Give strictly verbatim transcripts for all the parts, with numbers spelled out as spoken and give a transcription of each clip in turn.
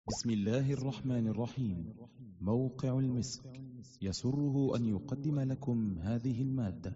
بسم الله الرحمن الرحيم. موقع المسك يسره أن يقدم لكم هذه المادة.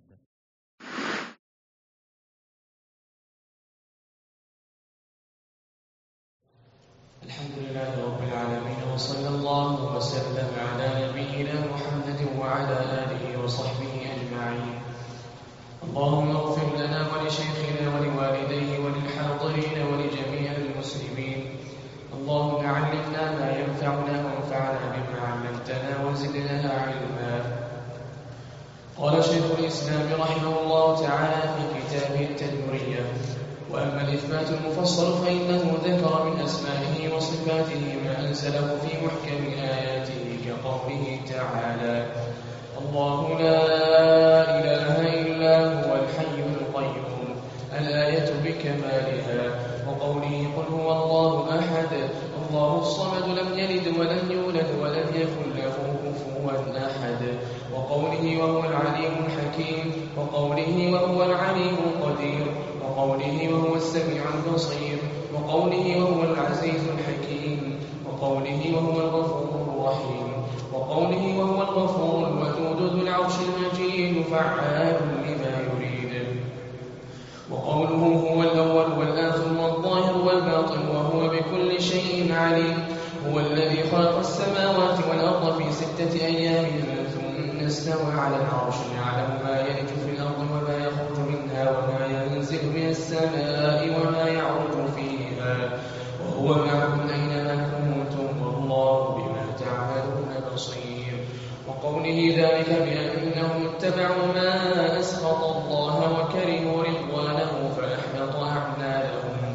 الحمد لله رب العالمين، وصلى الله وسلم على نبينا محمد وعلى آله وصحبه أجمعين. اللهم اغفر لنا ولشيخنا ولوالديه وللحاضرين ولجميع المسلمين. اللهم علمنا ما ينفعنا وانفعنا بما علمتنا وزدنا علما. قال شيخ الإسلام رحمه الله تعالى في كتابه التدمرية: وأما الإثبات المفصل فإنه ذكر من أسمائه وصفاته ما أنزله في محكم آياته كقوله تعالى: الله لا إله إلا هو الحي القيوم، الآية بكمالها. وقوله: قل هو الله أحد الله الصمد لم يلد ولم يولد ولم يكن له كفوا أحد. وقوله: وهو العليم الحكيم. وقوله: وهو العليم القدير. وقوله: وهو السميع البصير. وقوله: وهو العزيز الحكيم. وقوله: وهو الغفور الرحيم. وقوله: وهو الغفور الودود ذو العرش المجيد فعال لما يريد. وقوله: هو الأول والآخر والظاهر والباطن وهو بكل شيء عليم. هو الذي خلق السماوات والأرض في ستة أيام ثم استوى على العرش، يعلم ما يلج في الأرض وما يخرج منها وما ينزل من السماء وما يعرج فيها، وهو معكم أينما كنتم والله بما تعملون بصير. وقوله: ذلك بأنهم اتبعوا ما أسخط الله وكرهوا رضوانه فأحبط أعمالهم.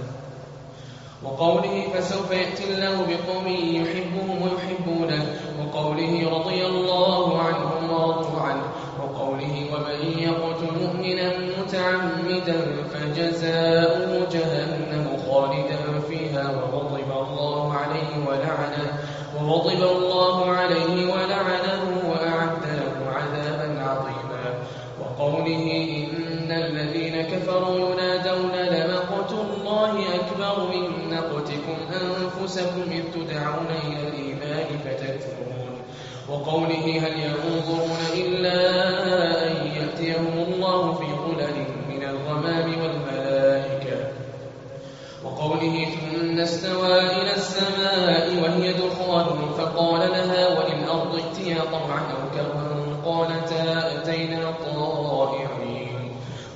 وقوله: فسوف يأتي الله بقوم يحبهم ويحبونه. وقوله: رضي الله عنهم ورضوا عنه. وقوله: ومن يقتل مؤمنا متعمدا فجزاؤه جهنم خالدا فيها وغضب الله عليه ولعنه وغضب الله عليه ولعنه وأعد له عذابا عظيما. وقوله: إن الذين كفروا ينادون لمقت الله أكبر من مقتكم أنفسكم إذ تدعون إلى الإيمان فتكفرون. وقوله: هل ينظرون إلا أن يأتيهم الله في ظلل من الغمام والملائكة. وقوله: ثم استوى إلى السماء وهي دخان فقال لها وللأرض ائتيا طوعا أو كرها قالتا أتينا طائعين.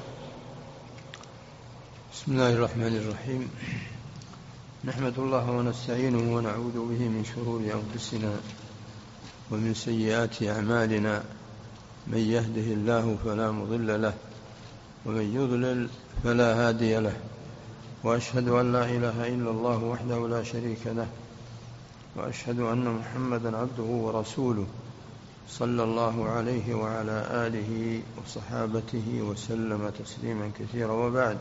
بسم الله الرحمن الرحيم. نحمد الله ونستعينه ونعوذ به من شرور أنفسنا ومن سيئات أعمالنا، من يهده الله فلا مضل له ومن يضلل فلا هادي له، وأشهد أن لا إله إلا الله وحده لا شريك له، وأشهد أن محمدا عبده ورسوله صلى الله عليه وعلى آله وصحابته وسلم تسليما كثيرا. وبعد،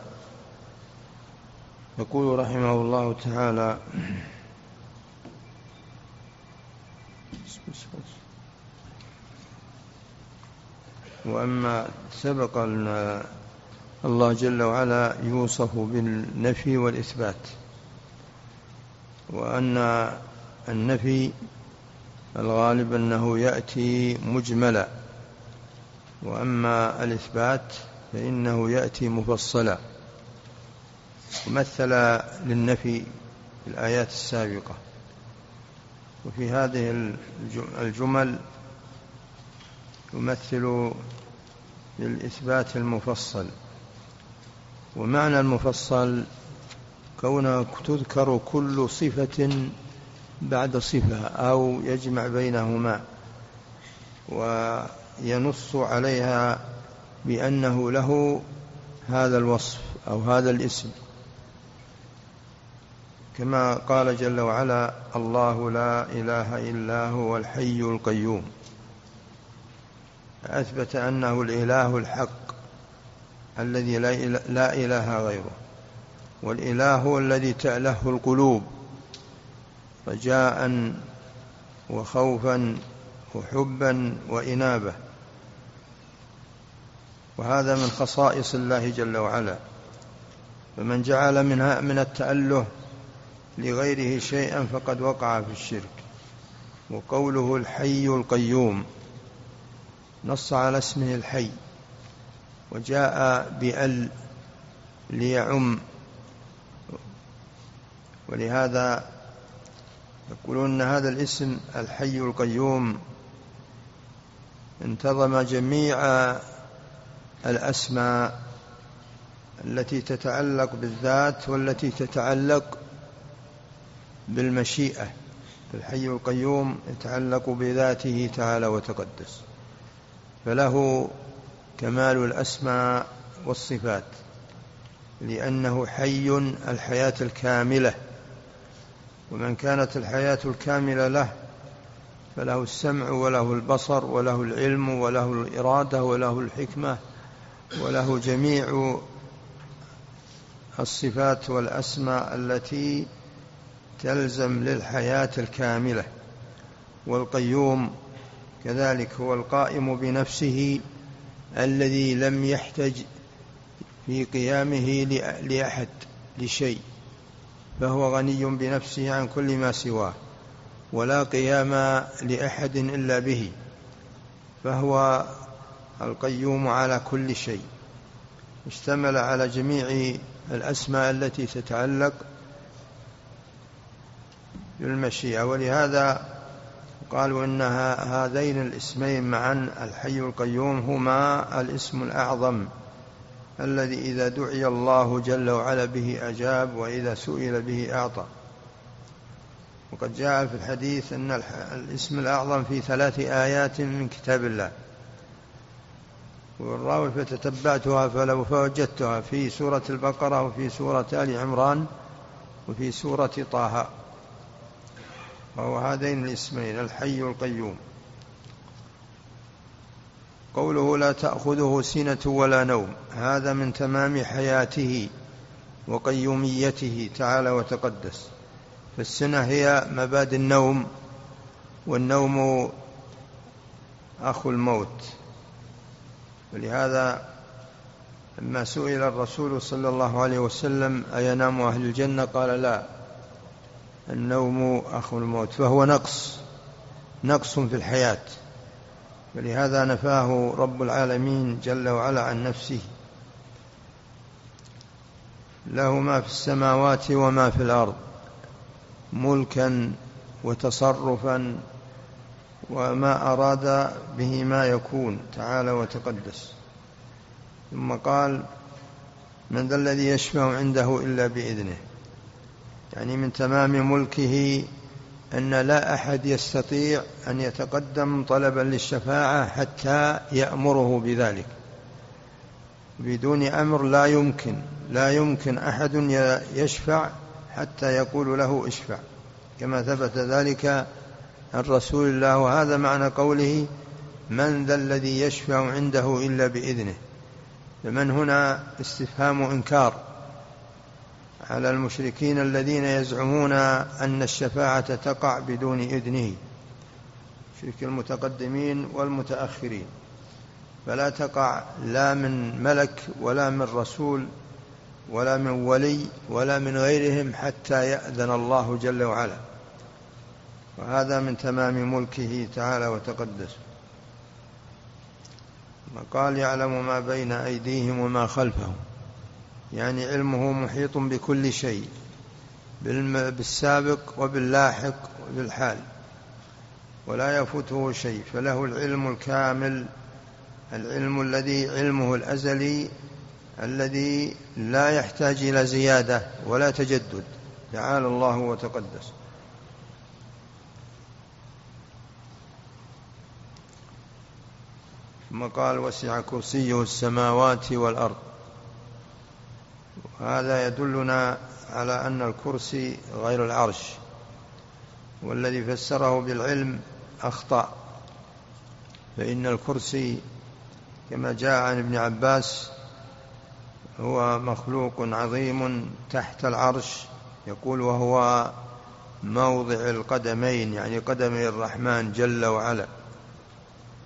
يقول رحمه الله تعالى: وأما سبق أن الله جل وعلا يوصف بالنفي والإثبات، وأن النفي الغالب أنه يأتي مجملا، وأما الإثبات فإنه يأتي مفصلا. مثل للنفي الآيات السابقة، وفي هذه الجمل يمثل للإثبات المفصل. ومعنى المفصل كونه تذكر كل صفة بعد صفة أو يجمع بينهما وينص عليها بأنه له هذا الوصف أو هذا الاسم، كما قال جل وعلا: الله لا إله إلا هو الحي القيوم، أثبت أنه الإله الحق الذي لا إله غيره، والإله هو الذي تأله القلوب رجاء وخوفا وحبا وإنابة، وهذا من خصائص الله جل وعلا. فمن جعل منها من التأله لغيره شيئا فقد وقع في الشرك. وقوله الحي القيوم نص على اسمه الحي، وجاء بأل ليعم، ولهذا يقولون أن هذا الاسم الحي القيوم انتظم جميع الأسماء التي تتعلق بالذات والتي تتعلق بالمشيئة. الحي القيوم يتعلق بذاته تعالى وتقدس، فله كمال الأسماء والصفات، لأنه حي الحياة الكاملة، ومن كانت الحياة الكاملة له فله السمع وله البصر وله العلم وله الإرادة وله الحكمة وله جميع الصفات والأسماء التي تلزم للحياة الكاملة. والقيوم كذلك هو القائم بنفسه الذي لم يحتج في قيامه لأحد لشيء، فهو غني بنفسه عن كل ما سواه، ولا قيام لأحد إلا به، فهو القيوم على كل شيء، اشتمل على جميع الأسماء التي تتعلق بالمشيئة. ولهذا قالوا إن هذين الاسمين معا الحي القيوم هما الاسم الأعظم الذي إذا دعي الله جل وعلا به أجاب، وإذا سئل به أعطى. وقد جاء في الحديث أن الاسم الأعظم في ثلاث آيات من كتاب الله، والراوي فتتبعتها فلو فوجدتها في سورة البقرة وفي سورة آل عمران وفي سورة طه، وهو هذين الاسمين الحي القيوم. قوله لا تأخذه سنة ولا نوم، هذا من تمام حياته وقيوميته تعالى وتقدس. فالسنة هي مبادئ النوم، والنوم أخو الموت. ولهذا لما سئل الرسول صلى الله عليه وسلم أينام أهل الجنة قال لا، النوم أخو الموت، فهو نقص نقص في الحياة. ولهذا نفاه رب العالمين جل وعلا عن نفسه. له ما في السماوات وما في الأرض ملكا وتصرفا، وما أراد به ما يكون تعالى وتقدس. ثم قال من ذا الذي يشفع عنده إلا بإذنه، يعني من تمام ملكه أن لا أحد يستطيع أن يتقدم طلبا للشفاعة حتى يأمره بذلك. بدون أمر لا يمكن لا يمكن أحد يشفع حتى يقول له اشفع، كما ثبت ذلك عن رسول الله. وهذا معنى قوله من ذا الذي يشفع عنده إلا بإذنه. فمن هنا استفهام إنكار على المشركين الذين يزعمون أن الشفاعة تقع بدون إذنه، شرك المتقدمين والمتأخرين، فلا تقع لا من ملك ولا من رسول ولا من ولي ولا من غيرهم حتى يأذن الله جل وعلا. وهذا من تمام ملكه تعالى وتقدس. قال يعلم ما بين أيديهم وما خلفهم، يعني علمه محيط بكل شيء، بالسابق وباللاحق وبالحال، ولا يفوته شيء، فله العلم الكامل، العلم الذي علمه الأزلي الذي لا يحتاج إلى زيادة ولا تجدد، تعالى الله وتقدس. ثم قال وسع كرسيه السماوات والأرض. هذا يدلنا على أن الكرسي غير العرش، والذي فسره بالعلم أخطأ، فإن الكرسي كما جاء عن ابن عباس هو مخلوق عظيم تحت العرش، يقول وهو موضع القدمين، يعني قدمي الرحمن جل وعلا.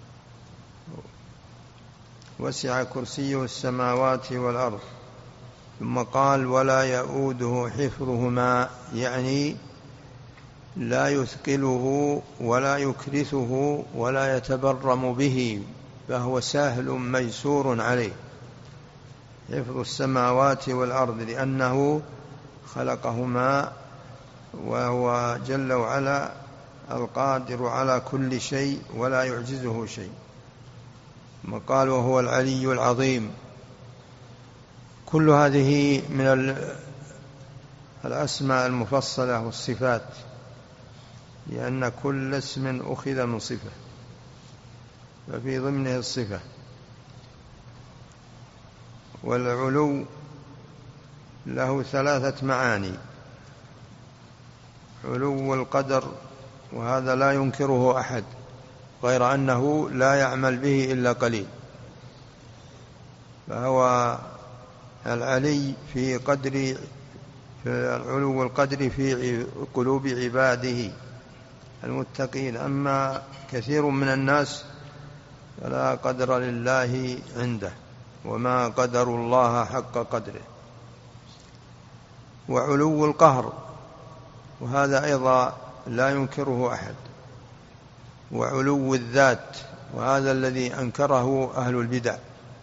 وسع كرسيه السماوات والأرض ثم قال ولا يؤوده حفظهما، يعني لا يثقله ولا يكرثه ولا يتبرم به، فهو سهل ميسور عليه. حفظ السماوات والأرض لأنه خلقهما، وهو جل وعلا القادر على كل شيء ولا يعجزه شيء. ثم قال وهو العلي العظيم. كل هذه من الأسماء المفصلة والصفات، لأن كل اسم أخذ من صفة ففي ضمنه الصفة. والعلو له ثلاثة معاني: علو القدر، وهذا لا ينكره أحد، غير أنه لا يعمل به إلا قليل، فهو العلي في قدر في العلو القدر في قلوب عباده المتقين. أما كثير من الناس فلا قدر لله عنده، وما قدر الله حق قدره. وعلو القهر، وهذا أيضا لا ينكره أحد. وعلو الذات، وهذا الذي أنكره أهل البدع،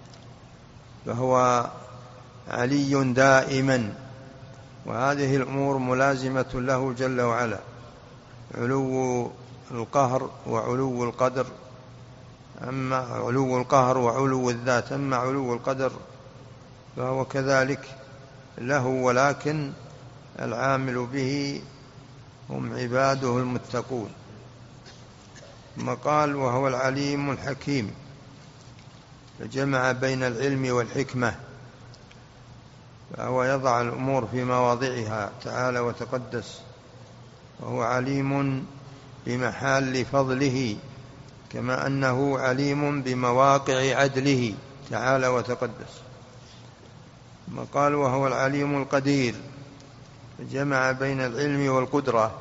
فهو علي دائما، وهذه الأمور ملازمة له جل وعلا: علو القهر وعلو القدر. أما علو القهر وعلو الذات، أما علو القدر فهو كذلك له، ولكن العامل به هم عباده المتقون. ثم قال وهو العليم الحكيم، فجمع بين العلم والحكمة، فهو يضع الأمور في مواضعها تعالى وتقدس، وهو عليم بمحال فضله، كما أنه عليم بمواقع عدله تعالى وتقدس. ثم قال وهو العليم القدير، فجمع بين العلم والقدرة،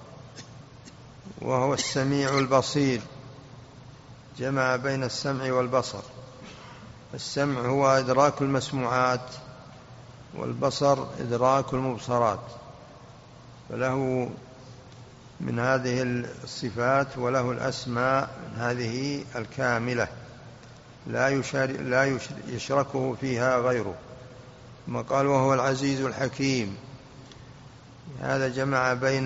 وهو السميع البصير، جمع بين السمع والبصر. السمع هو إدراك المسموعات، والبصر إدراك المبصرات، فله من هذه الصفات وله الأسماء من هذه الكاملة لا يشارك لا يشركه فيها غيره. ثم قال وهو العزيز الحكيم، هذا جمع بين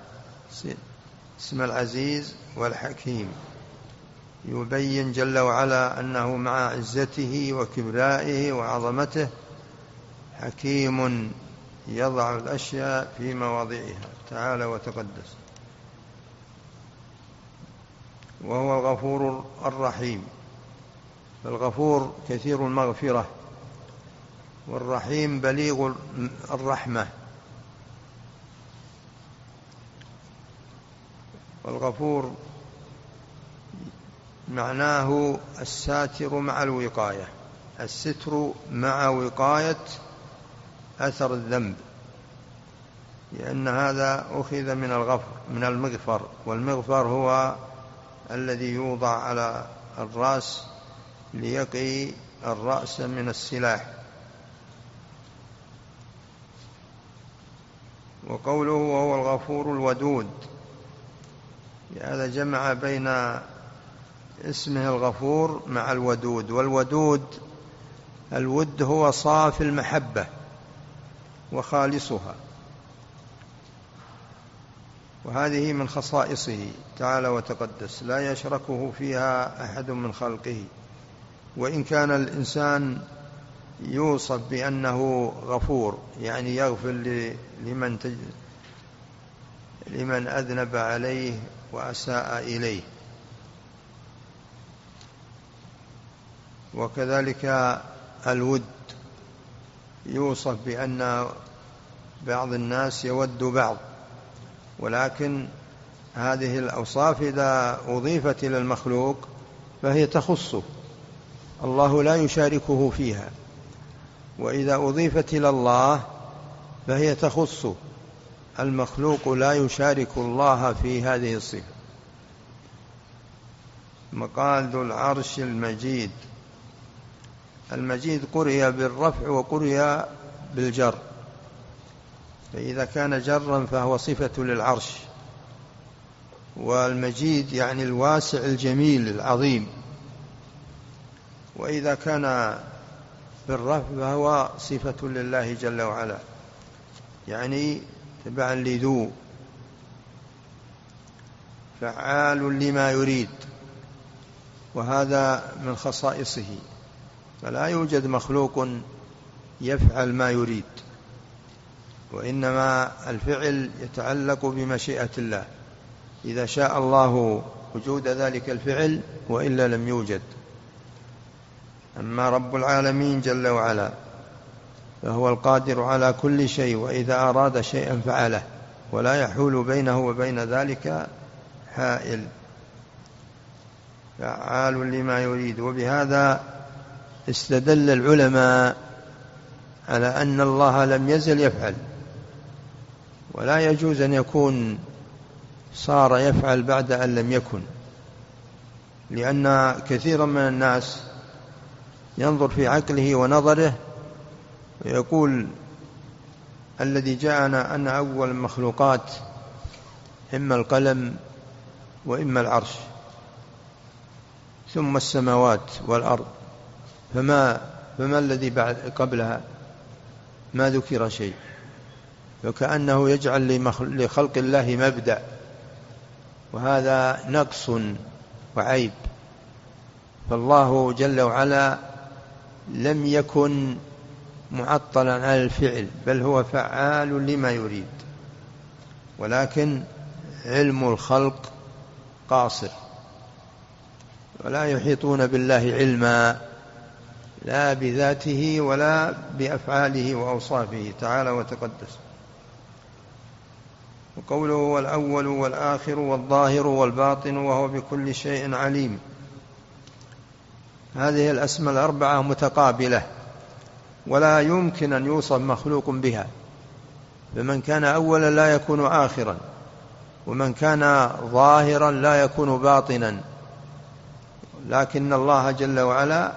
اسم العزيز والحكيم، يبين جل وعلا أنه مع عزته وكبرائه وعظمته حكيم يضع الأشياء في مواضعها تعالى وتقدس. وهو الغفور الرحيم، فالغفور كثير المغفرة، والرحيم بليغ الرحمة. والغفور معناه الساتر مع الوقاية، الستر مع وقاية أثر الذنب، لأن هذا أخذ من الغفر من المغفر، والمغفر هو الذي يوضع على الرأس ليقي الرأس من السلاح. وقوله وهو الغفور الودود، هذا جمع بين اسمه الغفور مع الودود. والودود الود هو صافي المحبة وخالصها، وهذه من خصائصه تعالى وتقدس، لا يشركه فيها أحد من خلقه. وإن كان الإنسان يوصف بأنه غفور، يعني يغفر لمن تج... لمن أذنب عليه وأساء إليه، وكذلك الود يوصف بأن بعض الناس يود بعض، ولكن هذه الأوصاف إذا أضيفت إلى المخلوق فهي تخصه، الله لا يشاركه فيها، وإذا أضيفت إلى الله فهي تخصه، المخلوق لا يشارك الله في هذه الصفة. مقال ذو العرش المجيد، المجيد قرئ بالرفع وقرئ بالجر، فإذا كان جرا فهو صفة للعرش، والمجيد يعني الواسع الجميل العظيم. وإذا كان بالرفع فهو صفة لله جل وعلا، يعني تبعا لذو، فعال لما يريد، وهذا من خصائصه، فلا يوجد مخلوق يفعل ما يريد، وإنما الفعل يتعلق بمشيئة الله، إذا شاء الله وجود ذلك الفعل وإلا لم يوجد. أما رب العالمين جل وعلا فهو القادر على كل شيء، وإذا أراد شيئا فعله، ولا يحول بينه وبين ذلك حائل، فعال لما يريد. وبهذا استدل العلماء على أن الله لم يزل يفعل، ولا يجوز أن يكون صار يفعل بعد أن لم يكن، لأن كثيرا من الناس ينظر في عقله ونظره ويقول الذي جاءنا أن أول المخلوقات إما القلم وإما العرش، ثم السماوات والأرض، فما, فما الذي بعد قبلها؟ ما ذكر شيء، وكأنه يجعل لخلق الله مبدأ، وهذا نقص وعيب. فالله جل وعلا لم يكن معطلا على الفعل، بل هو فعال لما يريد، ولكن علم الخلق قاصر، ولا يحيطون بالله علما، لا بذاته ولا بأفعاله وأوصافه تعالى وتقدس. وقوله هو الأول والآخر والظاهر والباطن وهو بكل شيء عليم، هذه الأسماء الأربعة متقابلة، ولا يمكن أن يوصف مخلوق بها، فمن كان أولا لا يكون آخرا، ومن كان ظاهرا لا يكون باطنا، لكن الله جل وعلا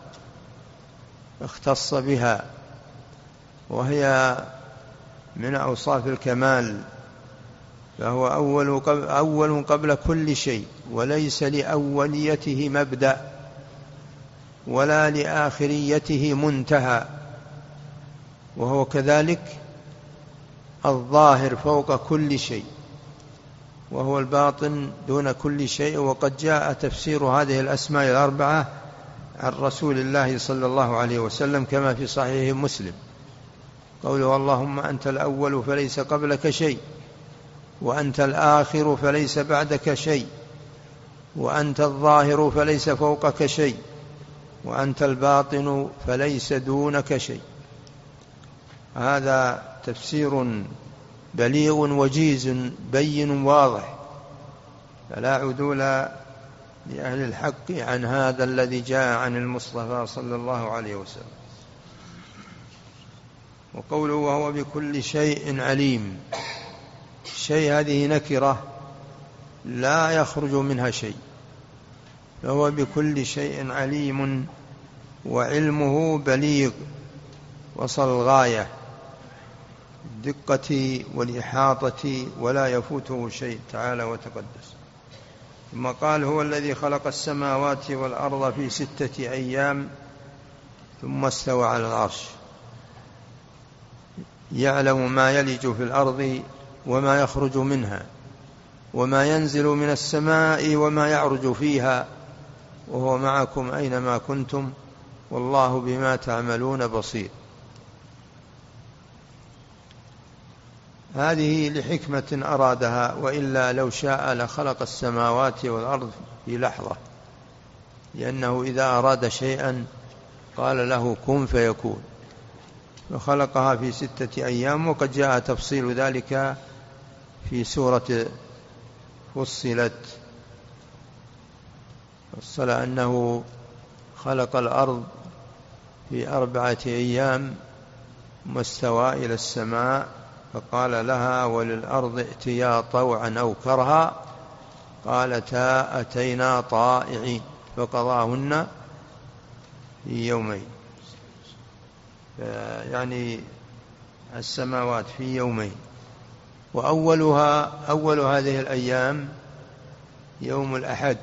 اختص بها، وهي من أوصاف الكمال، فهو أول قبل, أول قبل كل شيء، وليس لأوليته مبدأ ولا لآخريته منتهى، وهو كذلك الظاهر فوق كل شيء، وهو الباطن دون كل شيء. وقد جاء تفسير هذه الأسماء الأربعة عن رسول الله صلى الله عليه وسلم كما في صحيح مسلم، قوله اللهم أنت الأول فليس قبلك شيء، وأنت الآخر فليس بعدك شيء، وأنت الظاهر فليس فوقك شيء، وأنت الباطن فليس دونك شيء. هذا تفسير بليغ وجيز بين واضح، فلا عدول لأهل الحق عن هذا الذي جاء عن المصطفى صلى الله عليه وسلم. وقوله وهو بكل شيء عليم، شيء هذه نكرة لا يخرج منها شيء، فهو بكل شيء عليم، وعلمه بليغ وصل الغاية الدقة والإحاطة، ولا يفوته شيء تعالى وتقدس. ثم قال هو الذي خلق السماوات والأرض في ستة أيام ثم استوى على العرش، يعلم ما يلج في الأرض وما يخرج منها، وما ينزل من السماء وما يعرج فيها، وهو معكم أينما كنتم والله بما تعملون بصير. هذه لحكمة أرادها، وإلا لو شاء لخلق السماوات والأرض في لحظة، لأنه إذا أراد شيئا قال له كن فيكون، وخلقها في ستة أيام. وقد جاء تفصيل ذلك في سورة فصلت، فصل أنه خلق الأرض في أربعة أيام ثم استوى إلى السماء فقال لها وللأرض ائتيا طوعا أو كرها قالتا أتينا طائعين فقضاهن في يومين. يعني السماوات في يومين، وأولها أول هذه الأيام يوم الأحد،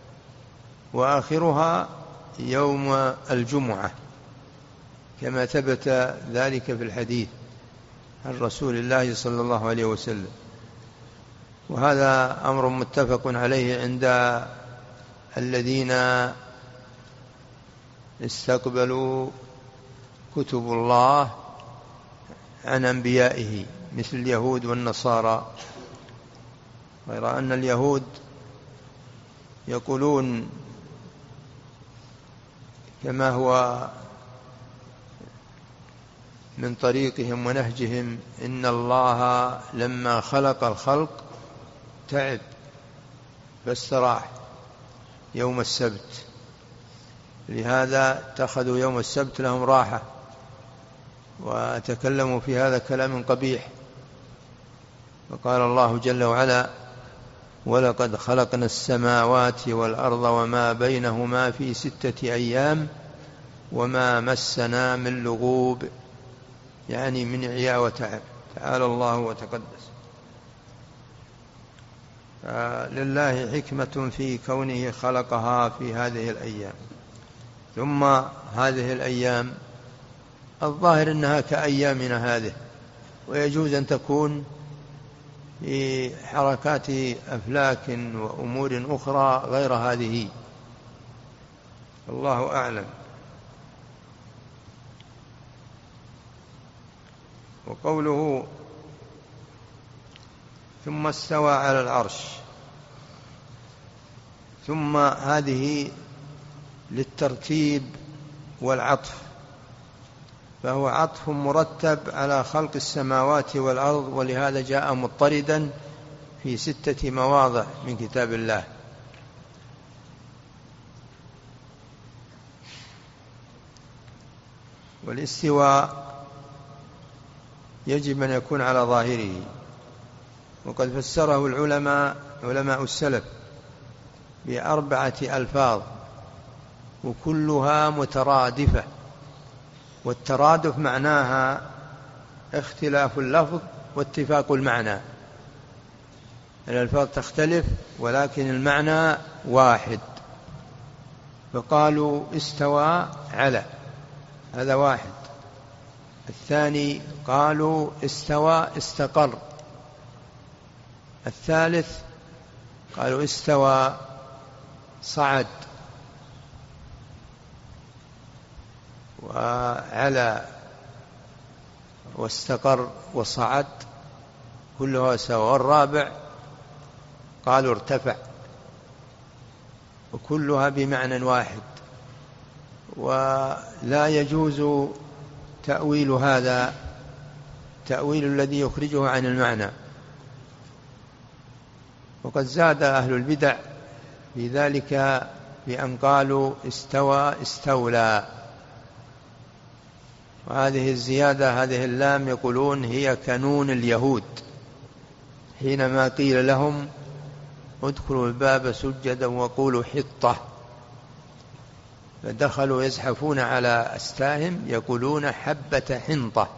وآخرها يوم الجمعة، كما ثبت ذلك في الحديث عن رسول الله صلى الله عليه وسلم. وهذا أمر متفق عليه عند الذين استقبلوا كتب الله عن أنبيائه مثل اليهود والنصارى، غير أن اليهود يقولون كما هو من طريقهم ونهجهم: إن الله لما خلق الخلق تعب فاستراح يوم السبت، لهذا اتخذوا يوم السبت لهم راحة، وتكلموا في هذا كلام قبيح. وقال الله جل وعلا: ولقد خلقنا السماوات والأرض وما بينهما في ستة أيام وما مسنا من لغوب، يعني من عياء وتعب. تعالى الله وتقدس. لله حكمة في كونه خلقها في هذه الأيام. ثم هذه الأيام الظاهر أنها كأيامنا هذه، ويجوز أن تكون في حركات أفلاك وأمور أخرى غير هذه، الله أعلم. وقوله ثم استوى على العرش، ثم هذه للترتيب والعطف، فهو عطف مرتب على خلق السماوات والأرض، ولهذا جاء مضطردا في ستة مواضع من كتاب الله. والاستواء يجب أن يكون على ظاهره، وقد فسره العلماء علماء السلف بأربعة ألفاظ وكلها مترادفة، والترادف معناها اختلاف اللفظ واتفاق المعنى. الألفاظ تختلف ولكن المعنى واحد. فقالوا استوى على، هذا واحد. الثاني قالوا استوى استقر. الثالث قالوا استوى صعد. وعلى واستقر وصعد كلها سواء. والرابع قالوا ارتفع، وكلها بمعنى واحد. ولا يجوز تأويل هذا، تأويل الذي يخرجه عن المعنى. وقد زاد أهل البدع في ذلك بأن قالوا استوى استولى، وهذه الزيادة هذه اللام يقولون هي كنون اليهود حينما قيل لهم ادخلوا الباب سجدا وقولوا حطة، فدخلوا يزحفون على أستاهم يقولون حبة حنطة،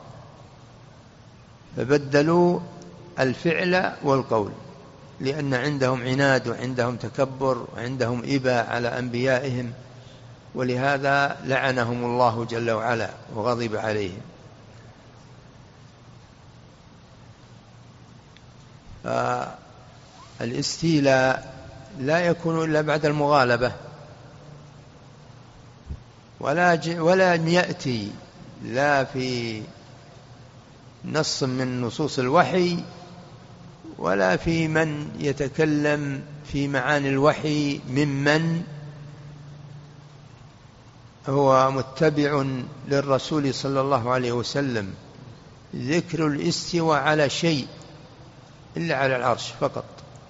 فبدلوا الفعل والقول، لأن عندهم عناد وعندهم تكبر وعندهم إباء على أنبيائهم، ولهذا لعنهم الله جل وعلا وغضب عليهم. فالاستيلاء لا يكون إلا بعد المغالبة، ولا ولا يأتي لا في نص من نصوص الوحي ولا في من يتكلم في معاني الوحي ممن هو متبع للرسول صلى الله عليه وسلم ذكر الاستواء على شيء إلا على العرش فقط.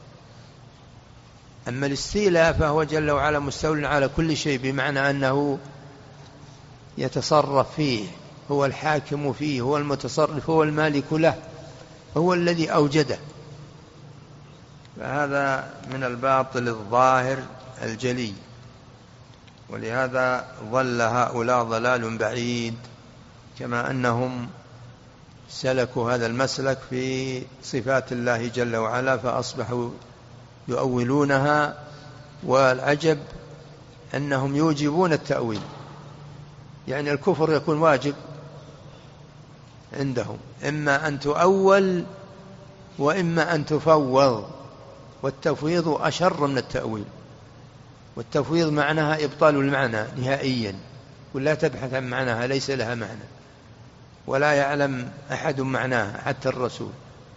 أما الاستيلاء فهو جل وعلا مستول على كل شيء، بمعنى أنه يتصرف فيه، هو الحاكم فيه، هو المتصرف، هو المالك له، هو الذي أوجده. فهذا من الباطل الظاهر الجلي، ولهذا ضل هؤلاء ضلال بعيد، كما أنهم سلكوا هذا المسلك في صفات الله جل وعلا فأصبحوا يؤولونها، والعجب أنهم يوجبون التأويل، يعني الكفر يكون واجب عندهم، إما أن تؤول وإما أن تفوض، والتفويض أشر من التأويل. والتفويض معناها إبطال المعنى نهائيا، ولا تبحث عن معناها، ليس لها معنى ولا يعلم أحد معناها حتى الرسول.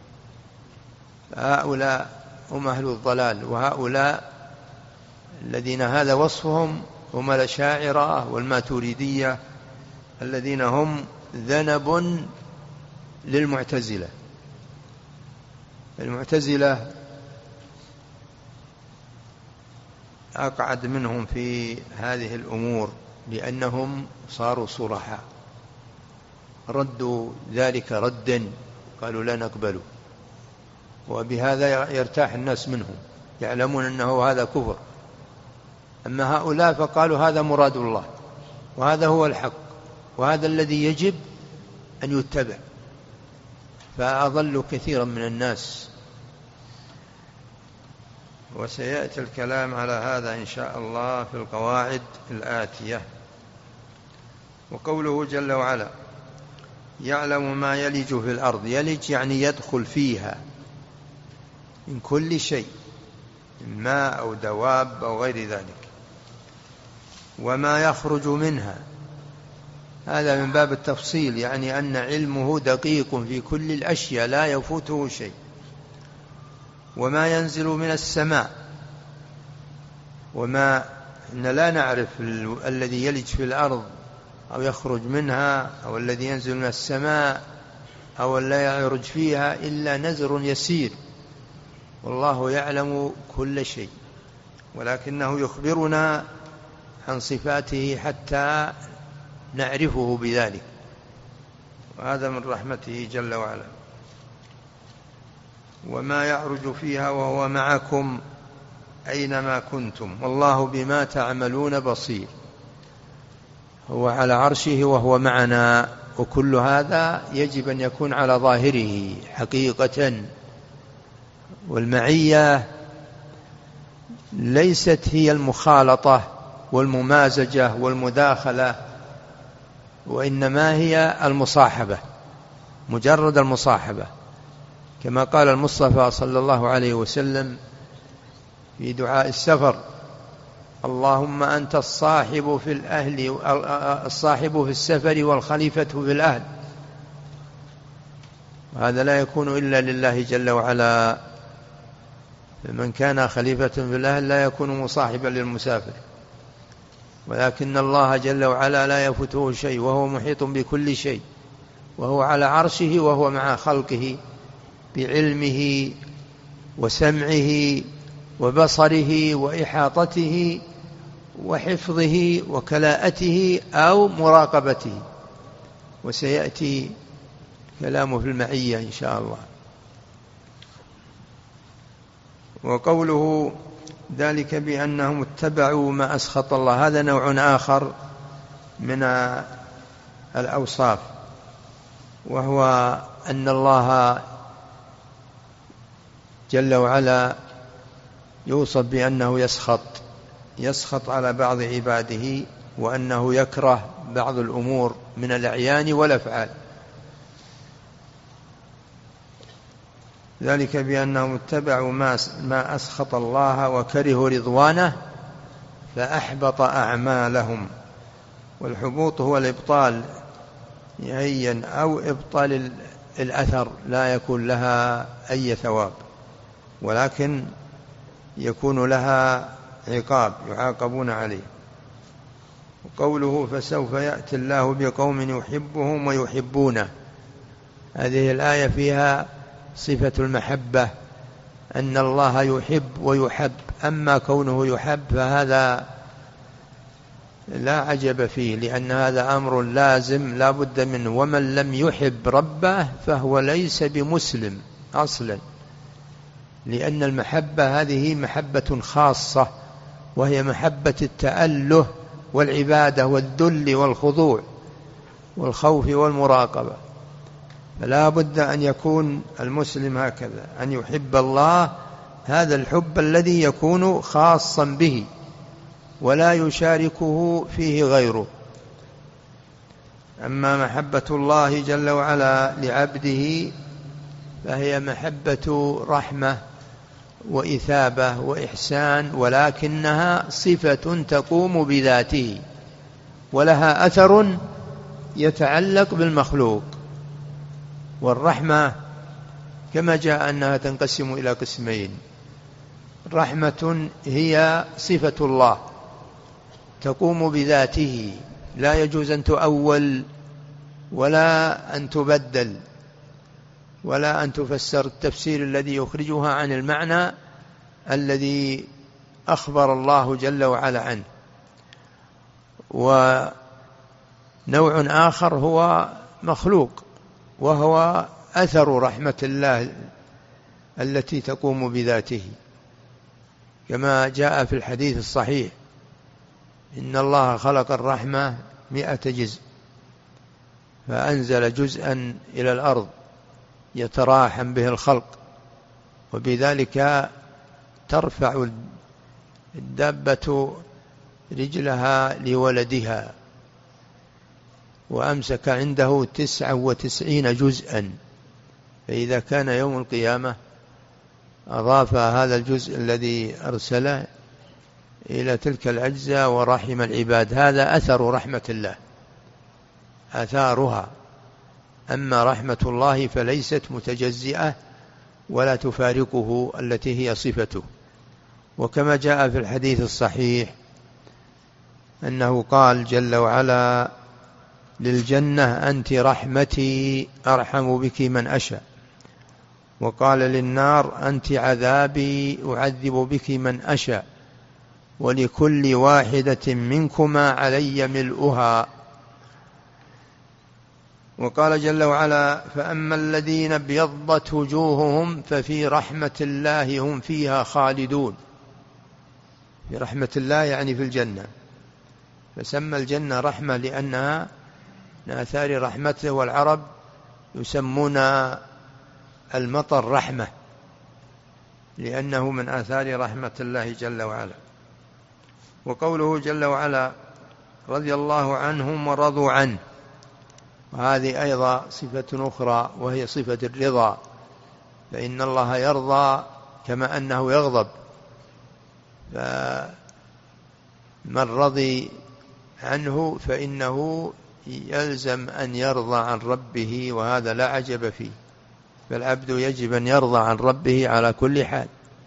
هؤلاء هم أهل الضلال، وهؤلاء الذين هذا وصفهم هم الأشاعرة والماتريدية الذين هم ذنب للمعتزلة. المعتزلة أقعد منهم في هذه الأمور لأنهم صاروا صرحاء، ردوا ذلك ردا قالوا لا نقبله، وبهذا يرتاح الناس منهم، يعلمون أنه هذا كفر. أما هؤلاء فقالوا هذا مراد الله، وهذا هو الحق، وهذا الذي يجب أن يتبع، فأضلوا كثيرا من الناس. وسيأتي الكلام على هذا إن شاء الله في القواعد الآتية. وقوله جل وعلا يعلم ما يلج في الأرض، يلج يعني يدخل فيها من كل شيء، من ماء أو دواب أو غير ذلك. وما يخرج منها، هذا من باب التفصيل، يعني أن علمه دقيق في كل الأشياء لا يفوته شيء. وما ينزل من السماء، وما إن لا نعرف الذي يلج في الأرض أو يخرج منها أو الذي ينزل من السماء أو لا يعرج فيها إلا نزر يسير، والله يعلم كل شيء، ولكنه يخبرنا عن صفاته حتى نعرفه بذلك، وهذا من رحمته جل وعلا. وما يعرج فيها وهو معكم أينما كنتم والله بما تعملون بصير. هو على عرشه وهو معنا، وكل هذا يجب أن يكون على ظاهره حقيقة. والمعية ليست هي المخالطة والممازجة والمداخلة، وإنما هي المصاحبة، مجرد المصاحبة، كما قال المصطفى صلى الله عليه وسلم في دعاء السفر: اللهم أنت الصاحب في الأهل، الصاحب في السفر والخليفة في الأهل. وهذا لا يكون إلا لله جل وعلا، فمن كان خليفة في الأهل لا يكون مصاحبا للمسافر، ولكن الله جل وعلا لا يفوته شيء، وهو محيط بكل شيء، وهو على عرشه، وهو مع خلقه بعلمه وسمعه وبصره وإحاطته وحفظه وكلاءته أو مراقبته. وسيأتي كلامه في المعية إن شاء الله. وقوله ذلك بأنهم اتبعوا ما أسخط الله، هذا نوع آخر من الأوصاف، وهو أن الله جل وعلا يوصف بأنه يسخط يسخط على بعض عباده، وأنه يكره بعض الأمور من الأعيان والأفعال. ذلك بأنهم اتبعوا ما أسخط الله وكرهوا رضوانه فأحبط أعمالهم. والحبوط هو الإبطال نهائيا، أو إبطال الأثر، لا يكون لها أي ثواب، ولكن يكون لها عقاب يعاقبون عليه. وقوله فسوف يأتي الله بقوم يحبهم ويحبونه، هذه الآية فيها صفة المحبة، أن الله يحب ويحب. أما كونه يحب فهذا لا عجب فيه، لأن هذا أمر لازم لا بد منه. ومن لم يحب ربه فهو ليس بمسلم أصلا، لأن المحبة هذه محبة خاصة، وهي محبة التأله والعبادة والذل والخضوع والخوف والمراقبة. فلا بد أن يكون المسلم هكذا، أن يحب الله هذا الحب الذي يكون خاصا به ولا يشاركه فيه غيره. أما محبة الله جل وعلا لعبده فهي محبة رحمة وإثابة وإحسان، ولكنها صفة تقوم بذاته ولها أثر يتعلق بالمخلوق. والرحمة كما جاء أنها تنقسم إلى قسمين: رحمة هي صفة الله تقوم بذاته لا يجوز أن تؤول ولا أن تبدل ولا أن تفسر التفسير الذي يخرجها عن المعنى الذي أخبر الله جل وعلا عنه. ونوع آخر هو مخلوق، وهو أثر رحمة الله التي تقوم بذاته، كما جاء في الحديث الصحيح: إن الله خلق الرحمة مئة جزء فأنزل جزءا إلى الأرض يتراحم به الخلق، وبذلك ترفع الدابة رجلها لولدها، وأمسك عنده تسعة وتسعين جزءا، فإذا كان يوم القيامة أضاف هذا الجزء الذي أرسله إلى تلك الأجزاء ورحم العباد. هذا أثر رحمة الله، آثارها. أما رحمة الله فليست متجزئة ولا تفارقه التي هي صفته. وكما جاء في الحديث الصحيح أنه قال جل وعلا: للجنة أنت رحمتي أرحم بك من أشاء. وقال للنار: أنت عذابي أعذب بك من أشاء، ولكل واحدة منكما علي ملؤها. وقال جل وعلا: فأما الذين ابيضت وجوههم ففي رحمة الله هم فيها خالدون. في رحمة الله يعني في الجنة، فسمى الجنة رحمة لأنها من آثار رحمته، والعرب يسمون المطر رحمة لأنه من آثار رحمة الله جل وعلا. وقوله جل وعلا: رضي الله عنهم ورضوا عنه، وهذه أيضا صفة أخرى وهي صفة الرضا، فإن الله يرضى كما أنه يغضب، فمن رضي عنه فإنه يلزم أن يرضى عن ربه، وهذا لا عجب فيه، فالعبد يجب أن يرضى عن ربه على كل حال.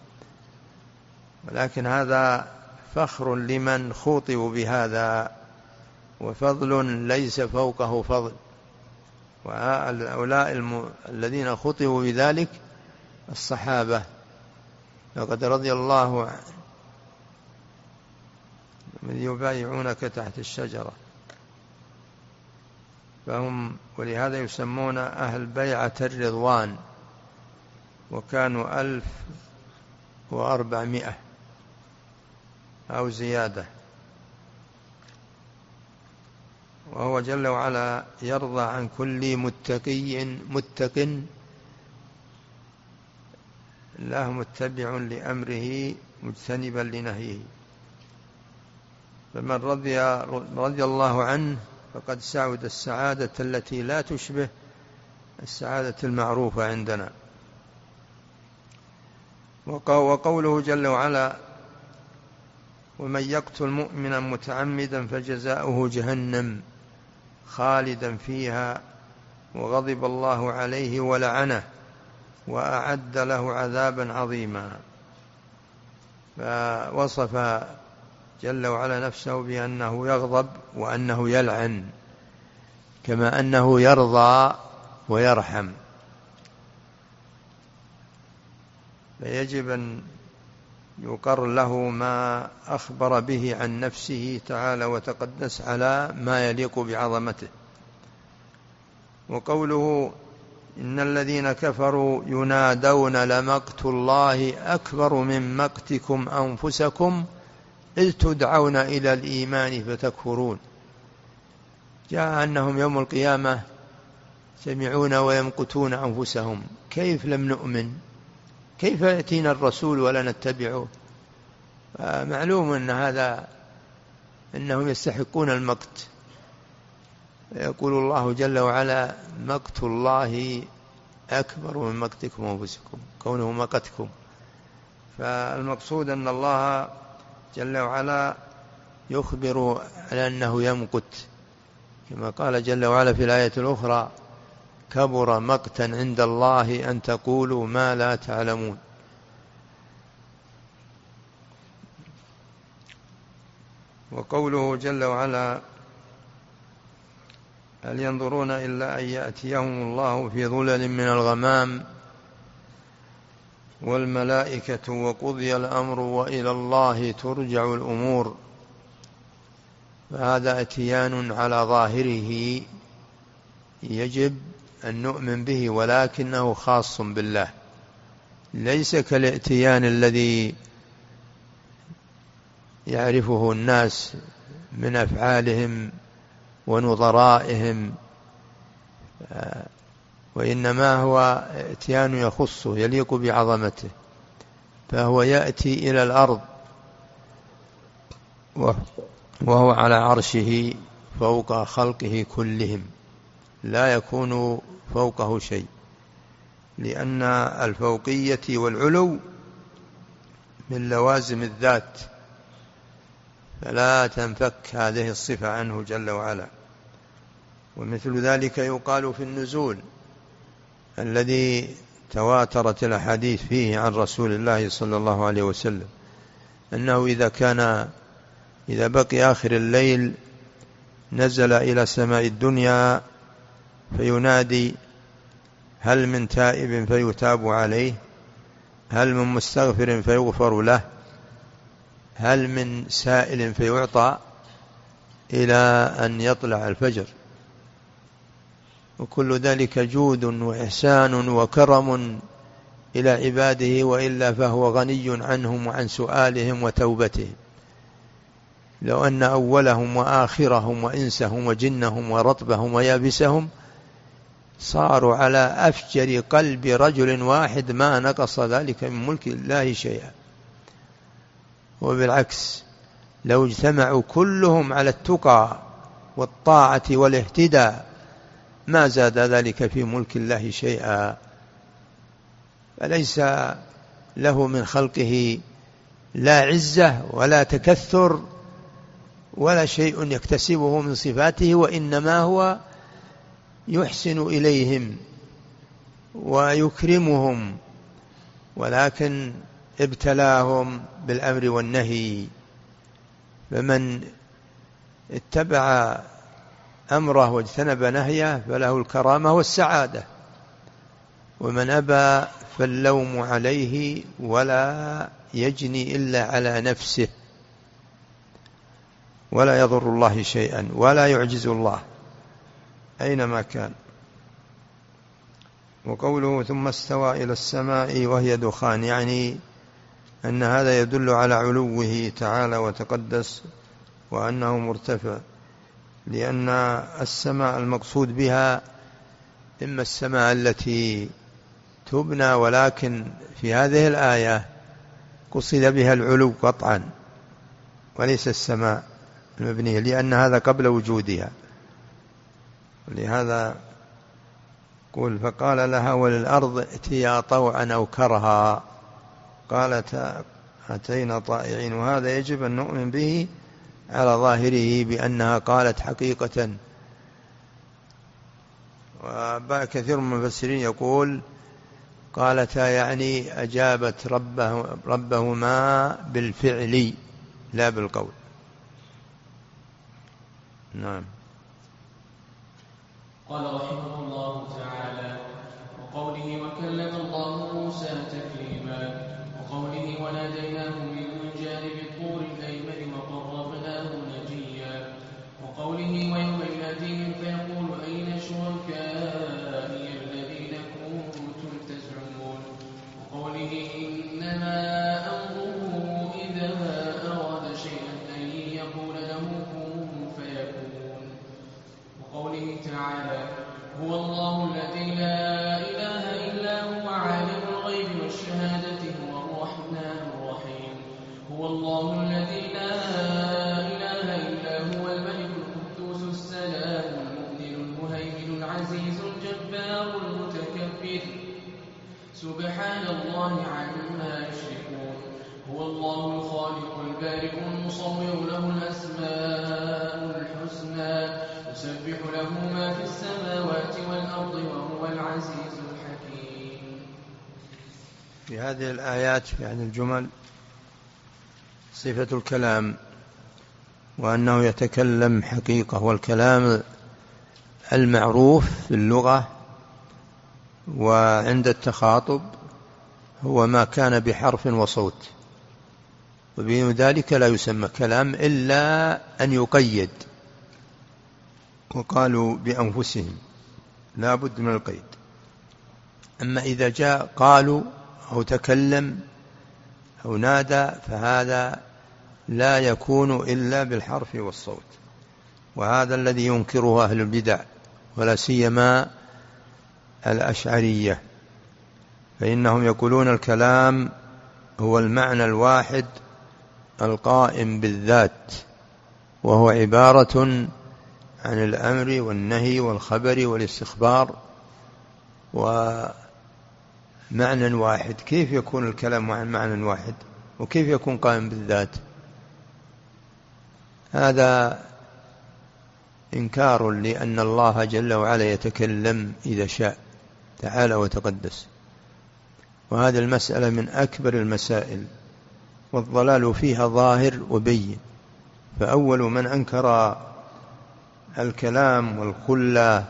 ولكن هذا فخر لمن خوطئوا بهذا، وفضل ليس فوقه فضل. وهؤلاء الم... الذين خطئوا بذلك الصحابة، لقد رضي الله عنهم من يبايعونك تحت الشجرة، فهم ولهذا يسمون أهل بيعة الرضوان، وكانوا ألف وأربعمائة أو زيادة. وهو جل وعلا يرضى عن كل متقي متق له متبع لأمره مجتنبا لنهيه. فمن رضي, رضي الله عنه فقد سعد السعادة التي لا تشبه السعادة المعروفة عندنا. وقوله جل وعلا: ومن يقتل مؤمنا متعمدا فجزاؤه جهنم خالدا فيها وغضب الله عليه ولعنه وأعد له عذابا عظيما. فوصف جل وعلا نفسه بأنه يغضب وأنه يلعن، كما أنه يرضى ويرحم. فيجب أن يقر له ما أخبر به عن نفسه تعالى وتقدس على ما يليق بعظمته. وقوله: إن الذين كفروا ينادون لمقت الله أكبر من مقتكم أنفسكم إذ تدعون إلى الإيمان فتكفرون. جاء أنهم يوم القيامة يجتمعون ويمقتون أنفسهم. كيف لم نؤمن؟ كيف يأتينا الرسول ولا نتبعه؟ معلوم أن هذا أنهم يستحقون المقت. يقول الله جل وعلا: مقت الله أكبر من مقتكم أنفسكم، كونه مقتكم. فالمقصود أن الله جل وعلا يخبر على أنه يمقت، كما قال جل وعلا في الآية الأخرى: كبر مقتا عند الله أن تقولوا ما لا تعلمون. وقوله جل وعلا: هل ينظرون إلا أن يأتيهم الله في ظلل من الغمام والملائكة وقضي الأمر وإلى الله ترجع الأمور. فهذا اتيان على ظاهره يجب أن نؤمن به، ولكنه خاص بالله، ليس كالاتيان الذي يعرفه الناس من أفعالهم ونظرائهم، وإنما هو اتيان يخصه يليق بعظمته. فهو يأتي إلى الأرض وهو على عرشه فوق خلقه كلهم، لا يكون فوقه شيء، لأن الفوقية والعلو من لوازم الذات، فلا تنفك هذه الصفة عنه جل وعلا. ومثل ذلك يقال في النزول الذي تواترت الأحاديث فيه عن رسول الله صلى الله عليه وسلم، أنه إذا كان إذا بقي آخر الليل نزل إلى سماء الدنيا فينادي: هل من تائب فيتاب عليه؟ هل من مستغفر فيغفر له؟ هل من سائل فيعطى؟ إلى أن يطلع الفجر. وكل ذلك جود وإحسان وكرم إلى عباده، وإلا فهو غني عنهم وعن سؤالهم وتوبتهم. لو أن أولهم وآخرهم وإنسهم وجنهم ورطبهم ويابسهم صاروا على أفجر قلب رجل واحد ما نقص ذلك من ملك الله شيئا. وبالعكس، لو اجتمعوا كلهم على التقى والطاعة والاهتداء ما زاد ذلك في ملك الله شيئا. فليس له من خلقه لا عزة ولا تكثر ولا شيء يكتسبه من صفاته، وإنما هو يحسن إليهم ويكرمهم، ولكن ابتلاهم بالأمر والنهي. فمن اتبع أمره واجتنب نهيه فله الكرامة والسعادة، ومن أبى فاللوم عليه ولا يجني إلا على نفسه، ولا يضر الله شيئا ولا يعجز الله أينما كان. وقوله ثم استوى إلى السماء وهي دخان، يعني أن هذا يدل على علوه تعالى وتقدس وأنه مرتفع، لأن السماء المقصود بها إما السماء التي تبنى، ولكن في هذه الآية قصد بها العلو قطعا وليس السماء المبنية، لأن هذا قبل وجودها. ولهذا قل فقال لها وللأرض ائتيا طوعا أو كرها قالت أتينا طائعين. وهذا يجب أن نؤمن به على ظاهره بأنها قالت حقيقة. وكثير من المفسرين يقول قالتا يعني أجابت ربه ربهما بالفعل لا بالقول. نعم. قال رحمه الله تعالى: وقوله وكلم الله موسى تكليما، وقوله وناديناه من جانب الطور الأيمن وقربناه نجيا، وقوله ويوم يناديهم فيقول أين شركائي الذين كنتم تزعمون، وقوله إنما أمره إذا أراد شيئا أن يقول له كن فيكون، وقوله تعالى هو الله لا الله عما يشركون هو الله الخالق البارئ المصور له الأسماء الحسنى يسبح له ما في السماوات والأرض وهو العزيز الحكيم. في هذه الآيات في هذه الجمل صفة الكلام وأنه يتكلم حقيقة، والكلام المعروف في اللغة وعند التخاطب هو ما كان بحرف وصوت، وبين ذلك لا يسمى كلام إلا أن يقيد، وقالوا بأنفسهم لا بد من القيد. أما إذا جاء قالوا أو تكلم أو نادى فهذا لا يكون إلا بالحرف والصوت، وهذا الذي ينكره أهل البدع ولا سيما الأشعرية، فإنهم يقولون الكلام هو المعنى الواحد القائم بالذات، وهو عبارة عن الأمر والنهي والخبر والاستخبار ومعنى واحد. كيف يكون الكلام عن معنى واحد وكيف يكون قائم بالذات؟ هذا إنكار لأن الله جل وعلا يتكلم إذا شاء تعالى وتقدس، وهذه المسألة من أكبر المسائل والضلال فيها ظاهر وبين. فأول من أنكر الكلام والخلة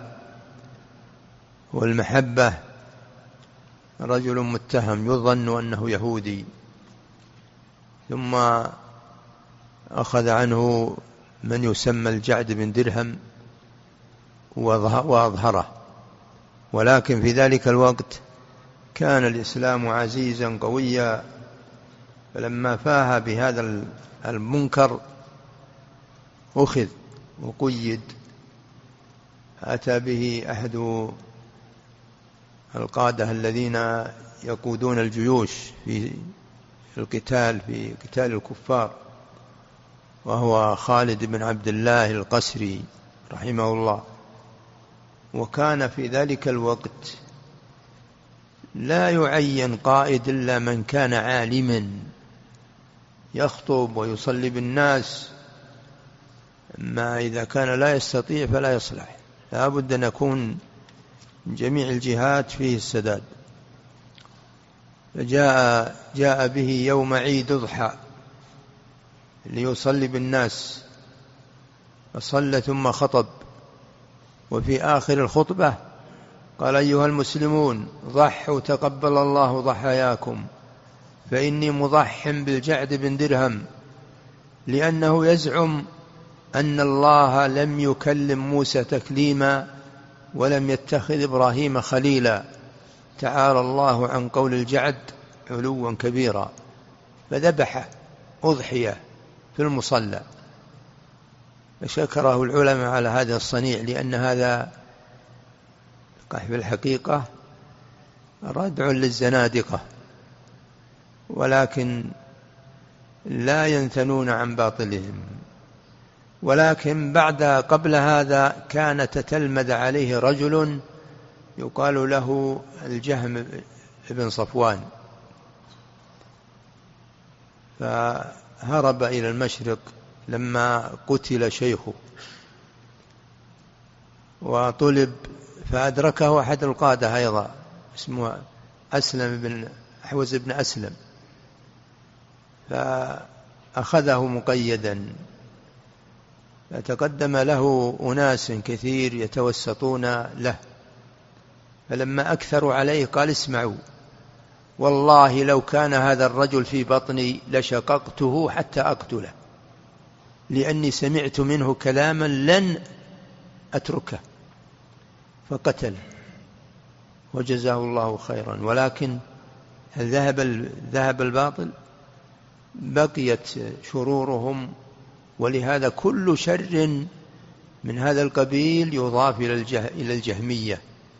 والمحبة رجل متهم يظن أنه يهودي، ثم أخذ عنه من يسمى الجعد بن درهم وأظهره، ولكن في ذلك الوقت كان الإسلام عزيزا قويا، فلما فاه بهذا المنكر أخذ وقيد. أتى به أحد القادة الذين يقودون الجيوش في القتال في قتال الكفار، وهو خالد بن عبد الله القسري رحمه الله. وكان في ذلك الوقت لا يعين قائد إلا من كان عالما يخطب ويصلي بالناس، ما إذا كان لا يستطيع فلا يصلح، لا بد أن يكون من جميع الجهات فيه السداد. فجاء جاء به يوم عيد أضحى ليصلي بالناس، فصلى ثم خطب، وفي آخر الخطبة قال: أيها المسلمون ضحوا تقبل الله ضحاياكم، فإني مضح بالجعد بن درهم، لأنه يزعم أن الله لم يكلم موسى تكليما ولم يتخذ إبراهيم خليلا، تعالى الله عن قول الجعد علوا كبيرا. فذبح أضحية في المصلى، فشكره العلماء على هذا الصنيع، لأن هذا في الحقيقة ردع للزنادقة، ولكن لا ينثنون عن باطلهم. ولكن بعد قبل هذا كان تتلمذ عليه رجل يقال له الجهم بن صفوان، فهرب إلى المشرق لما قتل شيخه، وطلب فأدركه أحد القادة أيضا اسمه أسلم بن أحوز بن أسلم، فأخذه مقيدا، فتقدم له أناس كثير يتوسطون له، فلما أكثروا عليه قال: اسمعوا، والله لو كان هذا الرجل في بطني لشققته حتى أقتله، لأني سمعت منه كلاما لن أتركه، فقتل وجزاه الله خيرا. ولكن هل ذهب ذهب الباطل؟ بقيت شرورهم، ولهذا كل شر من هذا القبيل يضاف إلى الجهمية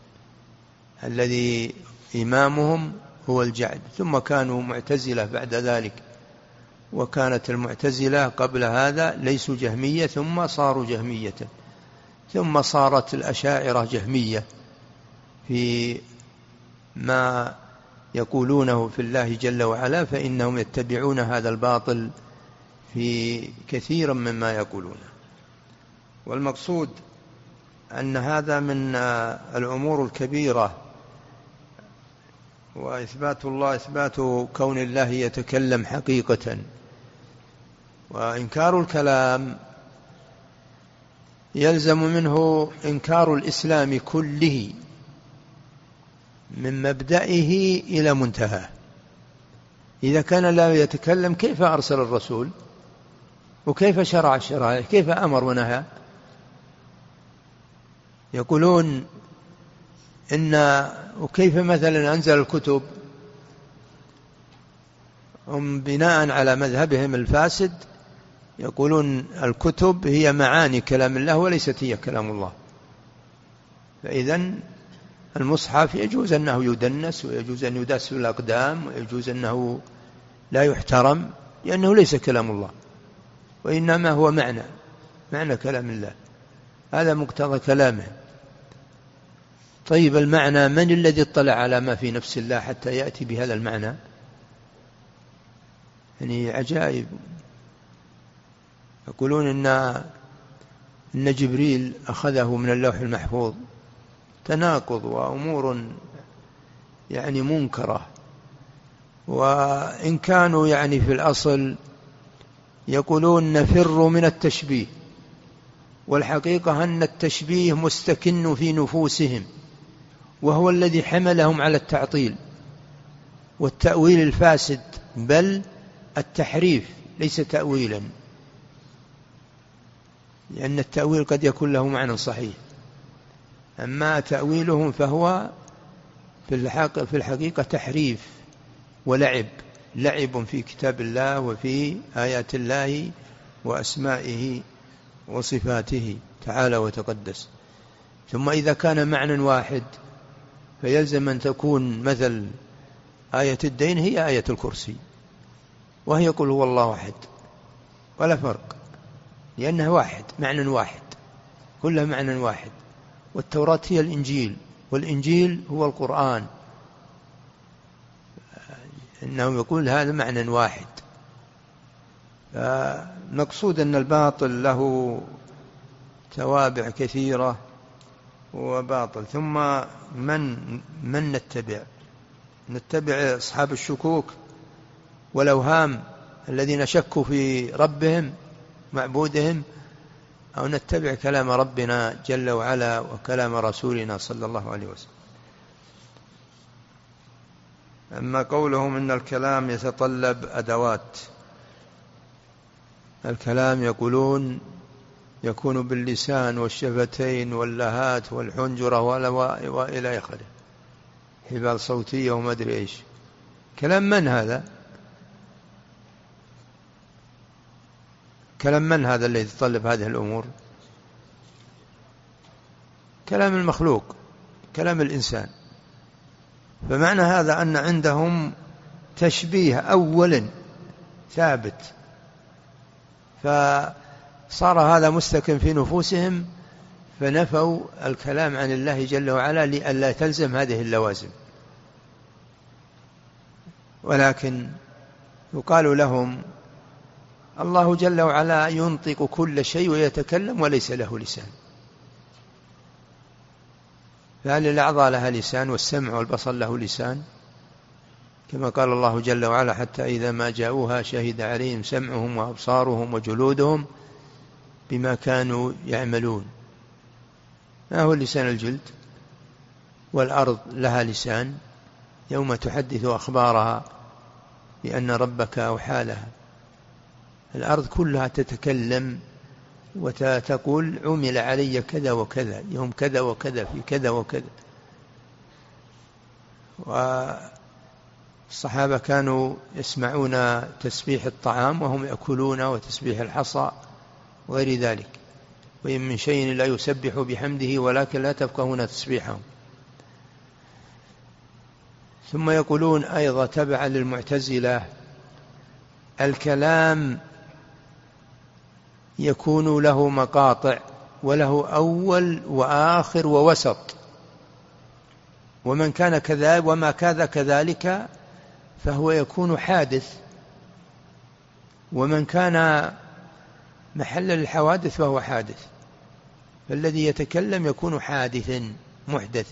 الذي إمامهم هو الجعد، ثم كانوا معتزلة بعد ذلك، وكانت المعتزلة قبل هذا ليسوا جهمية ثم صاروا جهمية، ثم صارت الأشاعرة جهمية في ما يقولونه في الله جل وعلا، فإنهم يتبعون هذا الباطل في كثيرا مما يقولونه. والمقصود أن هذا من الأمور الكبيرة، وإثبات الله إثبات كون الله يتكلم حقيقة. وإنكار الكلام يلزم منه إنكار الإسلام كله من مبدئه إلى منتهاه. إذا كان لا يتكلم كيف أرسل الرسول؟ وكيف شرع الشرائع؟ كيف أمر ونهى؟ يقولون إن وكيف مثلا أنزل الكتب؟ هم بناء على مذهبهم الفاسد يقولون الكتب هي معاني كلام الله وليست هي كلام الله. فإذن المصحف يجوز أنه يدنس، ويجوز أن يداس الأقدام، ويجوز أنه لا يحترم، لأنه ليس كلام الله، وإنما هو معنى معنى كلام الله، هذا مقتضى كلامه. طيب المعنى، من الذي اطلع على ما في نفس الله حتى يأتي بهذا المعنى؟ يعني عجائب. يقولون إن إن جبريل أخذه من اللوح المحفوظ، تناقض وأمور يعني منكرة. وإن كانوا يعني في الأصل يقولون نفر من التشبيه، والحقيقة أن التشبيه مستكن في نفوسهم، وهو الذي حملهم على التعطيل والتأويل الفاسد، بل التحريف ليس تأويلا، لأن التأويل قد يكون له معنى صحيح، أما تأويلهم فهو في الحقيقة تحريف ولعب، لعب في كتاب الله وفي آيات الله وأسمائه وصفاته تعالى وتقدس. ثم إذا كان معنى واحد فيلزم أن تكون مثل آية الدين هي آية الكرسي، وهي قل هو الله أحد، ولا فرق، لأنها واحد، معنى واحد، كلها معنى واحد. والتوراة هي الإنجيل، والإنجيل هو القرآن، إنه يقول هذا معنى واحد. فمقصود أن الباطل له توابع كثيرة وباطل. ثم من من نتبع؟ نتبع أصحاب الشكوك والأوهام الذين شكوا في ربهم معبودهم، أو نتبع كلام ربنا جل وعلا وكلام رسولنا صلى الله عليه وسلم؟ أما قولهم إن الكلام يتطلب أدوات، الكلام يقولون يكون باللسان والشفتين واللهات والحنجرة وإلى آخره، حبال صوتية وما أدري إيش. كلام من هذا؟ كلام من هذا الذي يتطلب هذه الأمور؟ كلام المخلوق، كلام الإنسان. فمعنى هذا أن عندهم تشبيه أولا ثابت، فصار هذا مستكن في نفوسهم، فنفوا الكلام عن الله جل وعلا لئلا تلزم هذه اللوازم. ولكن يقال لهم الله جل وعلا ينطق كل شيء ويتكلم وليس له لسان، فهل الأعضاء لها لسان؟ والسمع والبصر له لسان؟ كما قال الله جل وعلا حتى إذا ما جاءوها شهد عليهم سمعهم وأبصارهم وجلودهم بما كانوا يعملون. ما هو لسان الجلد؟ والأرض لها لسان يوم تحدث أخبارها بأن ربك أوحى لها. الأرض كلها تتكلم وتقول عمل علي كذا وكذا، يوم كذا وكذا، في كذا وكذا. والصحابة كانوا يسمعون تسبيح الطعام وهم يأكلون، وتسبيح الحصى وغير ذلك، وإن من شيء لا يسبح بحمده ولكن لا تفقهون تسبيحهم. ثم يقولون أيضا تبعا للمعتزلة الكلام يكون له مقاطع وله أول وآخر ووسط، ومن كان كذلك وما كان كذلك فهو يكون حادث، ومن كان محل الحوادث فهو حادث، فالذي يتكلم يكون حادث محدث.